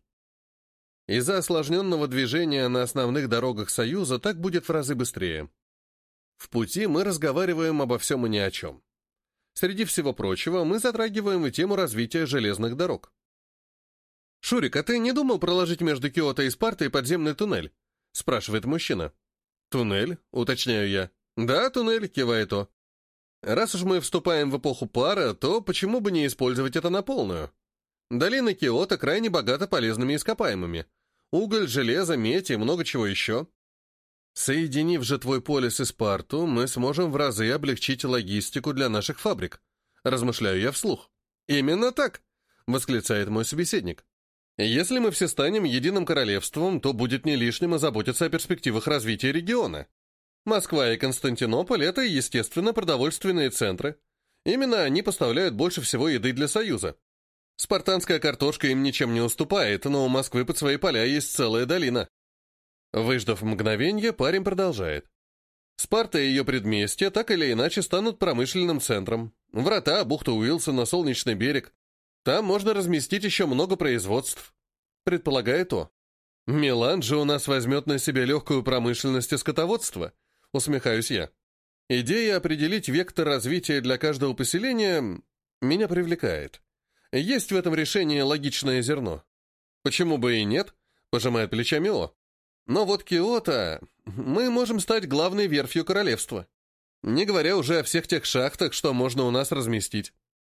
Из-за осложненного движения на основных дорогах Союза так будет в разы быстрее. В пути мы разговариваем обо всем и ни о чем. Среди всего прочего, мы затрагиваем и тему развития железных дорог. «Шурик, а ты не думал проложить между Киото и Спартой подземный туннель?» — спрашивает мужчина. «Туннель?» — уточняю я. «Да, туннель», — кивает О. «Раз уж мы вступаем в эпоху пара, то почему бы не использовать это на полную? Долина Киото крайне богата полезными ископаемыми. Уголь, железо, медь и много чего еще. Соединив же твой полис и Спарту, мы сможем в разы облегчить логистику для наших фабрик», — размышляю я вслух. «Именно так», — восклицает мой собеседник. «Если мы все станем единым королевством, то будет не лишним озаботиться о перспективах развития региона. Москва и Константинополь — это, естественно, продовольственные центры. Именно они поставляют больше всего еды для Союза. Спартанская картошка им ничем не уступает, но у Москвы под свои поля есть целая долина». Выждав мгновенье, парень продолжает. Спарта и ее предместья так или иначе станут промышленным центром. Врата, бухта Уилсона, Солнечный берег. Там можно разместить еще много производств. Предполагает О. Милан же у нас возьмет на себя легкую промышленность и скотоводство. Усмехаюсь я. Идея определить вектор развития для каждого поселения меня привлекает. Есть в этом решении логичное зерно. Почему бы и нет? Пожимает плечами О. Но вот Киото, мы можем стать главной верфью королевства. Не говоря уже о всех тех шахтах, что можно у нас разместить.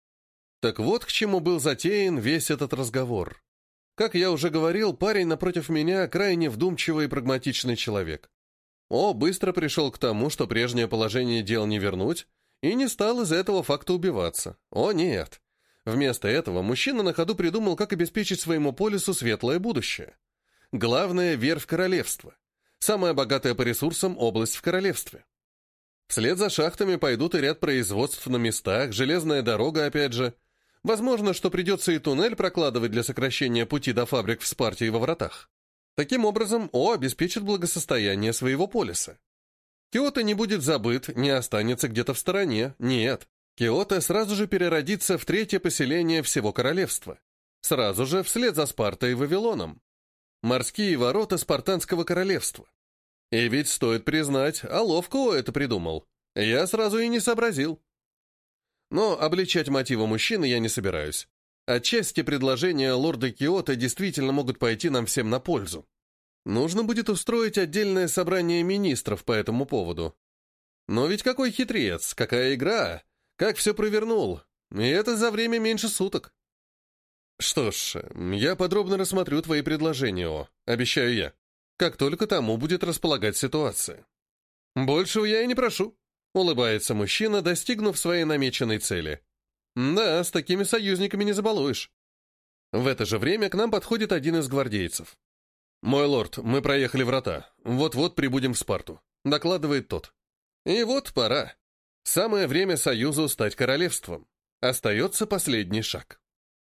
Так вот к чему был затеян весь этот разговор. Как я уже говорил, парень напротив меня крайне вдумчивый и прагматичный человек. О быстро пришел к тому, что прежнее положение дел не вернуть, и не стал из-за этого факта убиваться. О нет. Вместо этого мужчина на ходу придумал, как обеспечить своему полису светлое будущее. Главная верфь королевства. Самая богатая по ресурсам область в королевстве. Вслед за шахтами пойдут и ряд производств на местах, железная дорога опять же. Возможно, что придется и туннель прокладывать для сокращения пути до фабрик в Спарте и во Вратах. Таким образом, О обеспечит благосостояние своего полиса. Киото не будет забыт, не останется где-то в стороне, нет. Киото сразу же переродится в третье поселение всего королевства. Сразу же вслед за Спартой и Вавилоном. Морские ворота Спартанского королевства. И ведь стоит признать, а ловко это придумал. Я сразу и не сообразил. Но обличать мотивы мужчины я не собираюсь. Отчасти предложения лорда Киото действительно могут пойти нам всем на пользу. Нужно будет устроить отдельное собрание министров по этому поводу. Но ведь какой хитрец, какая игра, как все провернул. И это за время меньше суток. Что ж, я подробно рассмотрю твои предложения, обещаю я, как только тому будет располагать ситуация. Большего я и не прошу, улыбается мужчина, достигнув своей намеченной цели. Да, с такими союзниками не забалуешь. В это же время к нам подходит один из гвардейцев. «Мой лорд, мы проехали врата. Вот-вот прибудем в Спарту», — докладывает тот. И вот пора. Самое время союзу стать королевством. Остается последний шаг.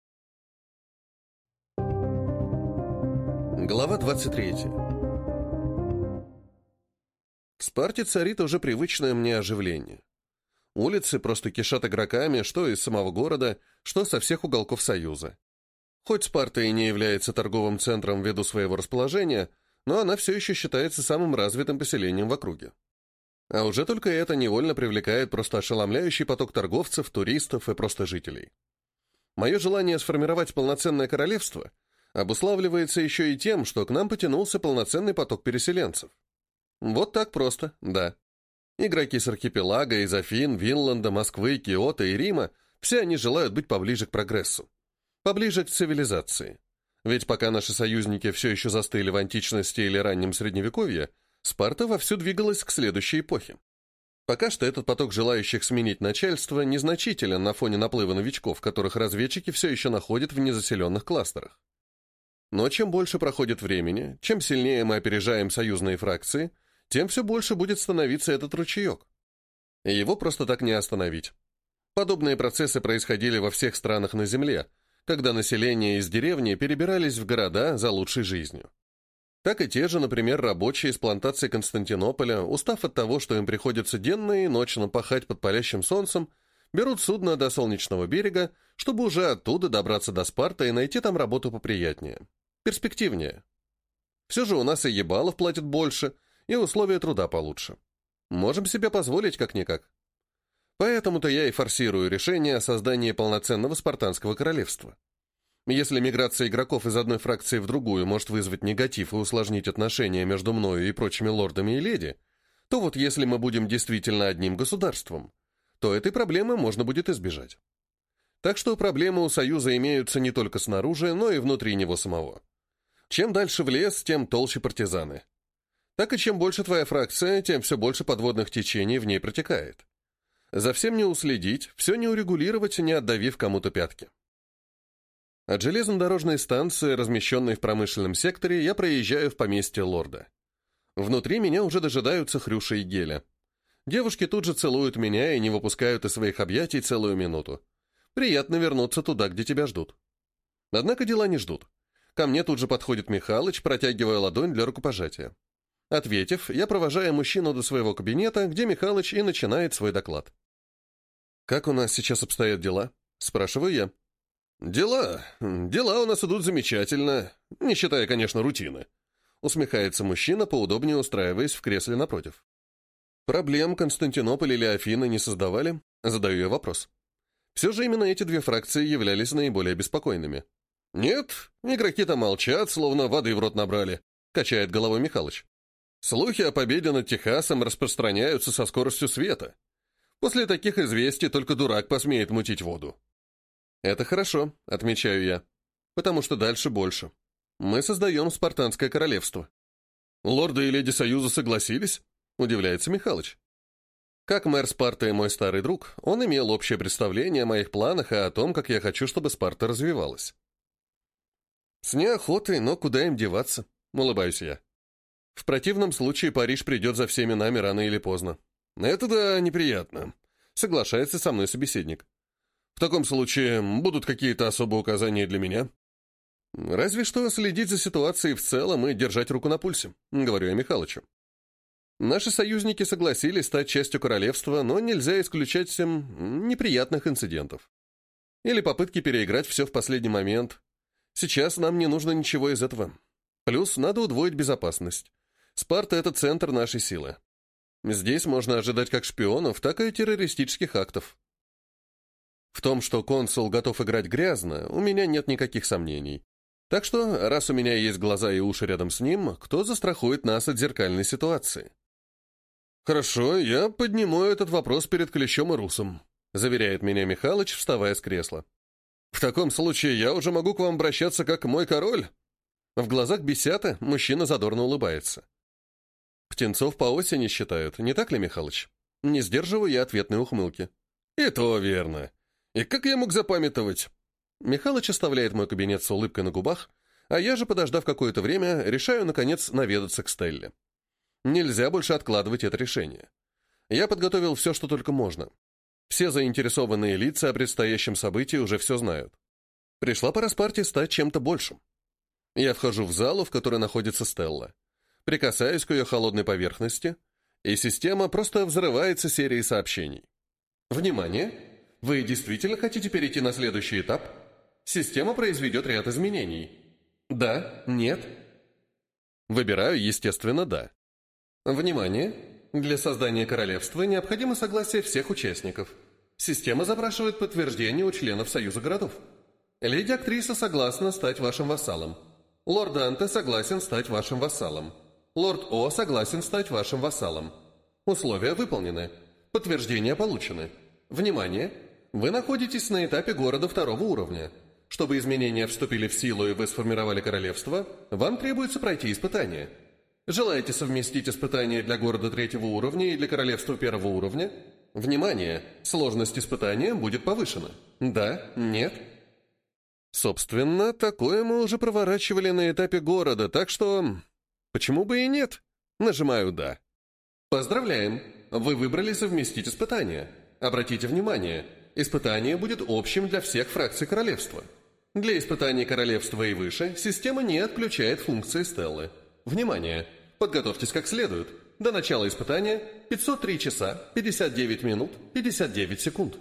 Глава 23. В Спарте царит уже привычное мне оживление. Улицы просто кишат игроками, что из самого города, что со всех уголков Союза. Хоть Спарта и не является торговым центром ввиду своего расположения, но она все еще считается самым развитым поселением в округе. А уже только это невольно привлекает просто ошеломляющий поток торговцев, туристов и просто жителей. Мое желание сформировать полноценное королевство обуславливается еще и тем, что к нам потянулся полноценный поток переселенцев. Вот так просто, да. Игроки с архипелага, из Афин, Винланда, Москвы, Киото и Рима, все они желают быть поближе к прогрессу. Поближе к цивилизации. Ведь пока наши союзники все еще застыли в античности или раннем средневековье, Спарта вовсю двигалась к следующей эпохе. Пока что этот поток желающих сменить начальство незначителен на фоне наплыва новичков, которых разведчики все еще находят в незаселенных кластерах. Но чем больше проходит времени, чем сильнее мы опережаем союзные фракции, тем все больше будет становиться этот ручеек. И его просто так не остановить. Подобные процессы происходили во всех странах на Земле, когда население из деревни перебирались в города за лучшей жизнью. Так и те же, например, рабочие из плантации Константинополя, устав от того, что им приходится денно и ночно пахать под палящим солнцем, берут судно до Солнечного берега, чтобы уже оттуда добраться до Спарты и найти там работу поприятнее, перспективнее. Все же у нас и ебалов платят больше, и условия труда получше. Можем себе позволить как-никак. Поэтому-то я и форсирую решение о создании полноценного спартанского королевства. Если миграция игроков из одной фракции в другую может вызвать негатив и усложнить отношения между мною и прочими лордами и леди, то вот если мы будем действительно одним государством, то этой проблемы можно будет избежать. Так что проблемы у Союза имеются не только снаружи, но и внутри него самого. Чем дальше в лес, тем толще партизаны. Так и чем больше твоя фракция, тем все больше подводных течений в ней протекает. За всем не уследить, все не урегулировать, не отдавив кому-то пятки. От железнодорожной станции, размещенной в промышленном секторе, я проезжаю в поместье лорда. Внутри меня уже дожидаются Хрюша и Геля. Девушки тут же целуют меня и не выпускают из своих объятий целую минуту. Приятно вернуться туда, где тебя ждут. Однако дела не ждут. Ко мне тут же подходит Михалыч, протягивая ладонь для рукопожатия. Ответив, я провожаю мужчину до своего кабинета, где Михалыч и начинает свой доклад. «Как у нас сейчас обстоят дела?» – спрашиваю я. «Дела у нас идут замечательно, не считая, конечно, рутины», – усмехается мужчина, поудобнее устраиваясь в кресле напротив. «Проблем Константинополь или Афины не создавали?» – задаю я вопрос. Все же именно эти две фракции являлись наиболее беспокойными. «Нет, игроки-то молчат, словно воды в рот набрали», – качает головой Михалыч. «Слухи о победе над Техасом распространяются со скоростью света. После таких известий только дурак посмеет мутить воду». «Это хорошо», — отмечаю я, — «потому что дальше больше. Мы создаем спартанское королевство». «Лорды и леди Союза согласились?» — удивляется Михалыч. Как мэр Спарты и мой старый друг, он имел общее представление о моих планах и о том, как я хочу, чтобы Спарта развивалась. «С неохотой, но куда им деваться?» — улыбаюсь я. «В противном случае Париж придет за всеми нами рано или поздно». «Это да, неприятно», — соглашается со мной собеседник. «В таком случае будут какие-то особые указания для меня?» «Разве что следить за ситуацией в целом и держать руку на пульсе», — говорю я Михалычу. «Наши союзники согласились стать частью королевства, но нельзя исключать неприятных инцидентов. Или попытки переиграть все в последний момент. Сейчас нам не нужно ничего из этого. Плюс надо удвоить безопасность. Спарта — это центр нашей силы. Здесь можно ожидать как шпионов, так и террористических актов. В том, что консул готов играть грязно, у меня нет никаких сомнений. Так что, раз у меня есть глаза и уши рядом с ним, кто застрахует нас от зеркальной ситуации? «Хорошо, я подниму этот вопрос перед Клещом и Русом», заверяет меня Михалыч, вставая с кресла. «В таком случае я уже могу к вам обращаться как мой король?» В глазах Бесята мужчина задорно улыбается. Птенцов по осени считают, не так ли, Михалыч? Не сдерживаю я ответной ухмылки. «И то верно. И как я мог запамятовать?» Михалыч оставляет мой кабинет с улыбкой на губах, а я же, подождав какое-то время, решаю, наконец, наведаться к Стелле. Нельзя больше откладывать это решение. Я подготовил все, что только можно. Все заинтересованные лица о предстоящем событии уже все знают. Пришла пора Спарте стать чем-то большим. Я вхожу в залу, в которой находится Стелла. Прикасаюсь к ее холодной поверхности, и система просто взрывается серией сообщений. Внимание! Вы действительно хотите перейти на следующий этап? Система произведет ряд изменений. Да? Нет? Выбираю, естественно, да. Внимание! Для создания королевства необходимо согласие всех участников. Система запрашивает подтверждение у членов Союза городов. Леди-актриса согласна стать вашим вассалом. Лорд Данте согласен стать вашим вассалом. Лорд О согласен стать вашим вассалом. Условия выполнены. Подтверждения получены. Внимание! Вы находитесь на этапе города второго уровня. Чтобы изменения вступили в силу и вы сформировали королевство, вам требуется пройти испытание. Желаете совместить испытания для города третьего уровня и для королевства первого уровня? Внимание! Сложность испытания будет повышена. Да? Нет? Собственно, такое мы уже проворачивали на этапе города, так что... Почему бы и нет? Нажимаю «Да». Поздравляем! Вы выбрали совместить испытания. Обратите внимание, испытание будет общим для всех фракций королевства. Для испытаний королевства и выше система не отключает функции Стеллы. Внимание! Подготовьтесь как следует. До начала испытания 503 часа, 59 минут, 59 секунд.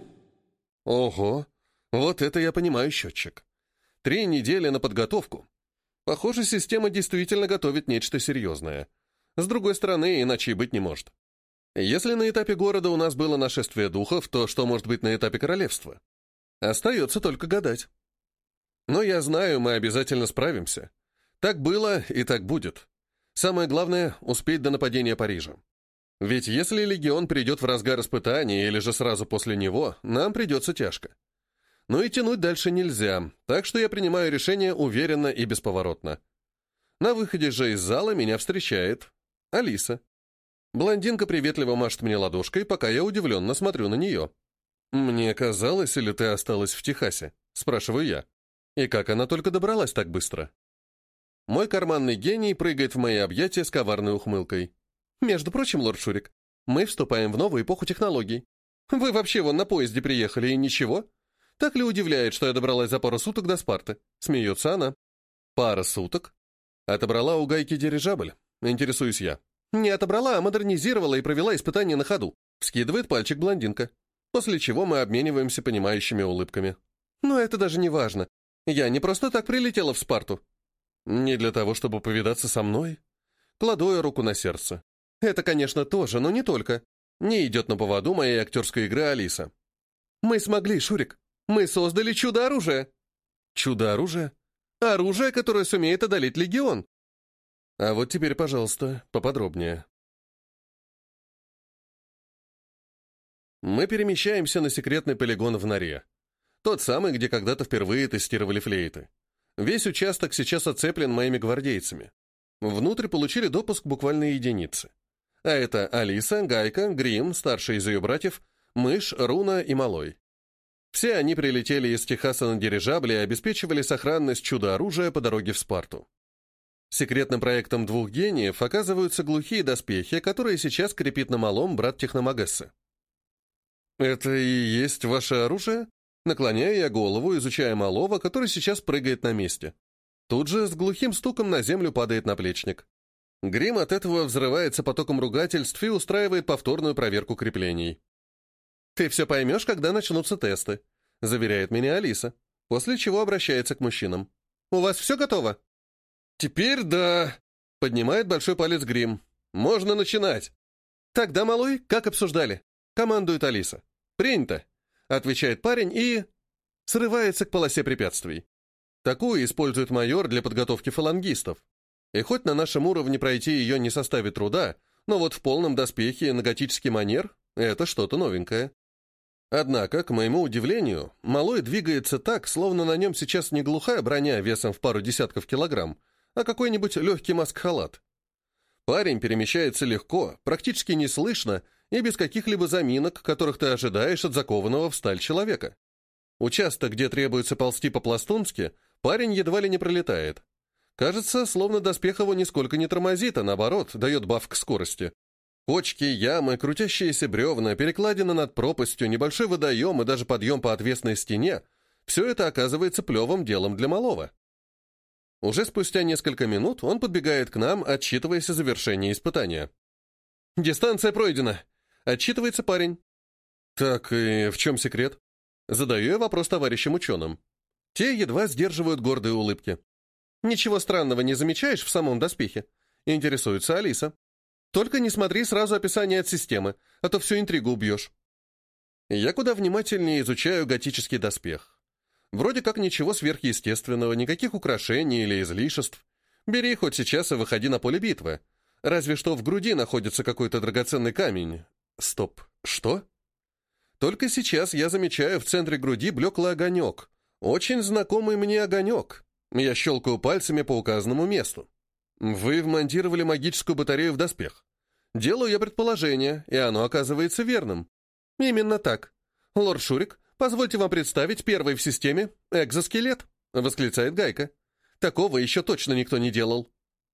Ого! Вот это я понимаю счетчик. 3 недели на подготовку. Похоже, система действительно готовит нечто серьезное. С другой стороны, иначе и быть не может. Если на этапе города у нас было нашествие духов, то что может быть на этапе королевства? Остается только гадать. Но я знаю, мы обязательно справимся. Так было и так будет. Самое главное — успеть до нападения Парижа. Ведь если легион придет в разгар испытаний или же сразу после него, нам придется тяжко. Но и тянуть дальше нельзя, так что я принимаю решение уверенно и бесповоротно. На выходе же из зала меня встречает Алиса. Блондинка приветливо машет мне ладошкой, пока я удивленно смотрю на нее. «Мне казалось, или ты осталась в Техасе?» — спрашиваю я. И как она только добралась так быстро? Мой карманный гений прыгает в мои объятия с коварной ухмылкой. «Между прочим, лорд Шурик, мы вступаем в новую эпоху технологий. Вы вообще вон на поезде приехали, и ничего? Так ли удивляет, что я добралась за пару суток до Спарты?» Смеется она. «Пара суток?» Отобрала у гайки дирижабль? Интересуюсь я. «Не отобрала, а модернизировала и провела испытание на ходу», — вскидывает пальчик блондинка. После чего мы обмениваемся понимающими улыбками. «Но это даже не важно. Я не просто так прилетела в Спарту». «Не для того, чтобы повидаться со мной?» Кладу я руку на сердце. «Это, конечно, тоже, но не только. Не идет на поводу моей актерской игры Алиса». «Мы смогли, Шурик. Мы создали чудо-оружие». «Чудо-оружие?» «Оружие, которое сумеет одолеть легион». А вот теперь, пожалуйста, поподробнее. Мы перемещаемся на секретный полигон в Норе. Тот самый, где когда-то впервые тестировали флейты. Весь участок сейчас оцеплен моими гвардейцами. Внутрь получили допуск буквально единицы. А это Алиса, Гайка, Грим, старший из ее братьев, Мышь, Руна и Малой. Все они прилетели из Техаса на дирижабле и обеспечивали сохранность чудо-оружия по дороге в Спарту. Секретным проектом двух гениев оказываются глухие доспехи, которые сейчас крепит на Малом брат Техномагессы. «Это и есть ваше оружие?» Наклоняю я голову, изучая Малого, который сейчас прыгает на месте. Тут же с глухим стуком на землю падает наплечник. Грим от этого взрывается потоком ругательств и устраивает повторную проверку креплений. «Ты все поймешь, когда начнутся тесты», — заверяет меня Алиса, после чего обращается к мужчинам. «У вас все готово?» «Теперь да», — поднимает большой палец Грим. «Можно начинать». «Тогда, малой, как обсуждали?» — командует Алиса. «Принято», — отвечает парень и... срывается к полосе препятствий. Такую использует майор для подготовки фалангистов. И хоть на нашем уровне пройти ее не составит труда, но вот в полном доспехе на готический манер — это что-то новенькое. Однако, к моему удивлению, малой двигается так, словно на нем сейчас не глухая броня весом в пару десятков килограмм, а какой-нибудь легкий маск-халат. Парень перемещается легко, практически неслышно и без каких-либо заминок, которых ты ожидаешь от закованного в сталь человека. Участок, где требуется ползти по-пластунски, парень едва ли не пролетает. Кажется, словно доспех его нисколько не тормозит, а наоборот, дает баф к скорости. Кочки, ямы, крутящиеся бревна, перекладина над пропастью, небольшой водоем и даже подъем по отвесной стене — все это оказывается плевым делом для малого. Уже спустя несколько минут он подбегает к нам, отчитываясь о завершении испытания. «Дистанция пройдена», — отчитывается парень. «Так, и в чем секрет?» Задаю я вопрос товарищам ученым. Те едва сдерживают гордые улыбки. «Ничего странного не замечаешь в самом доспехе?» — интересуется Алиса. «Только не смотри сразу описание от системы, а то всю интригу убьешь». Я куда внимательнее изучаю готический доспех. Вроде как ничего сверхъестественного, никаких украшений или излишеств. Бери хоть сейчас и выходи на поле битвы. Разве что в груди находится какой-то драгоценный камень. Стоп, что? Только сейчас я замечаю в центре груди блеклый огонек. Очень знакомый мне огонек. Я щелкаю пальцами по указанному месту. Вы вмонтировали магическую батарею в доспех. Делаю я предположение, и оно оказывается верным. Именно так. Лорд Шурик, позвольте вам представить первый в системе экзоскелет, восклицает Гайка. Такого еще точно никто не делал.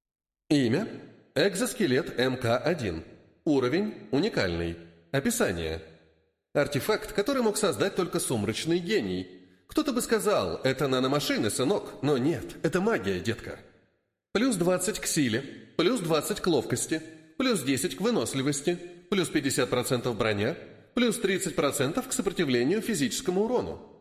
Имя — экзоскелет МК-1. Уровень — уникальный. Описание — артефакт, который мог создать только сумрачный гений. Кто-то бы сказал, это наномашины, сынок, но нет, это магия, детка. Плюс 20 к силе, плюс 20 к ловкости, плюс 10 к выносливости, плюс 50% броня, плюс 30% к сопротивлению физическому урону.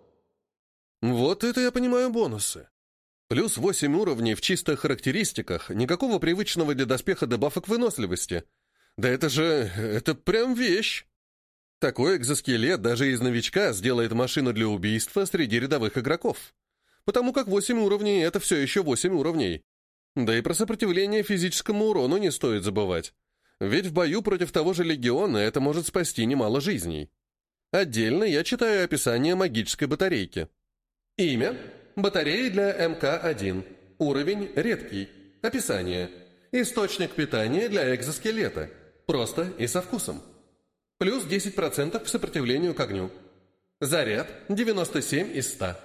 Вот это я понимаю бонусы. Плюс 8 уровней в чистых характеристиках, никакого привычного для доспеха дебафа к выносливости. Да это прям вещь. Такой экзоскелет даже из новичка сделает машину для убийства среди рядовых игроков. Потому как 8 уровней — это все еще 8 уровней. Да и про сопротивление физическому урону не стоит забывать. Ведь в бою против того же Легиона это может спасти немало жизней. Отдельно я читаю описание магической батарейки. Имя — батарея для МК-1. Уровень — редкий. Описание — источник питания для экзоскелета. Просто и со вкусом. Плюс 10% к сопротивлению к огню. Заряд — 97 из 100.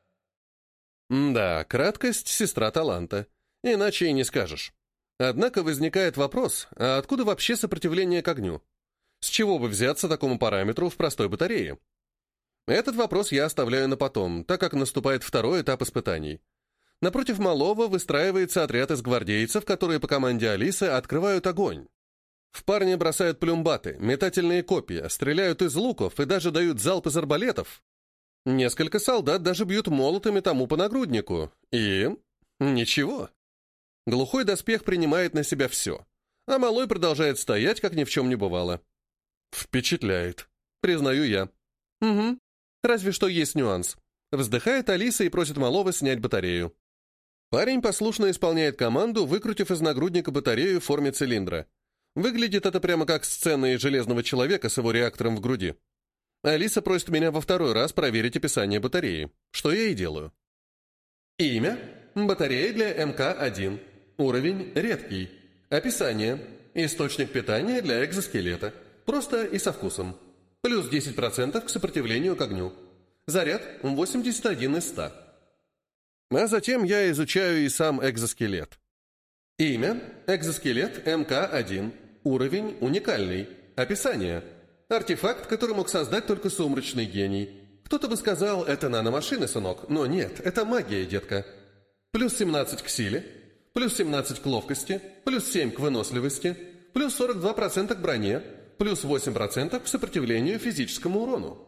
Да, краткость — сестра таланта. Иначе и не скажешь. Однако возникает вопрос, а откуда вообще сопротивление к огню? С чего бы взяться такому параметру в простой батарее? Этот вопрос я оставляю на потом, так как наступает второй этап испытаний. Напротив малого выстраивается отряд из гвардейцев, которые по команде Алисы открывают огонь. В парня бросают плюмбаты, метательные копья, стреляют из луков и даже дают залп из арбалетов. Несколько солдат даже бьют молотами тому по нагруднику. И... ничего. Глухой доспех принимает на себя все, а малой продолжает стоять, как ни в чем не бывало. Впечатляет, признаю я. Угу, разве что есть нюанс. Вздыхает Алиса и просит малого снять батарею. Парень послушно исполняет команду, выкрутив из нагрудника батарею в форме цилиндра. Выглядит это прямо как сцена из «Железного человека» с его реактором в груди. Алиса просит меня во второй раз проверить описание батареи, что я и делаю. Имя — батарея для МК-1. Уровень — редкий. Описание — источник питания для экзоскелета. Просто и со вкусом. Плюс 10% к сопротивлению к огню. Заряд — 81 из 100. А затем я изучаю и сам экзоскелет. Имя — экзоскелет МК-1. Уровень — уникальный. Описание — артефакт, который мог создать только сумрачный гений. Кто-то бы сказал, это наномашины, сынок, но нет, это магия, детка. Плюс 17 к силе, плюс 17 к ловкости, плюс 7 к выносливости, плюс 42% к броне, плюс 8% к сопротивлению физическому урону.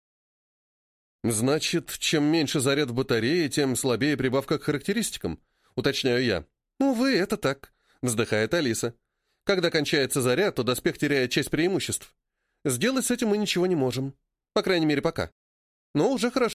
Значит, чем меньше заряд в батарее, тем слабее прибавка к характеристикам. Уточняю я. Увы, это так, вздыхает Алиса. Когда кончается заряд, то доспех теряет часть преимуществ. Сделать с этим мы ничего не можем. По крайней мере, пока. Но уже хорошо.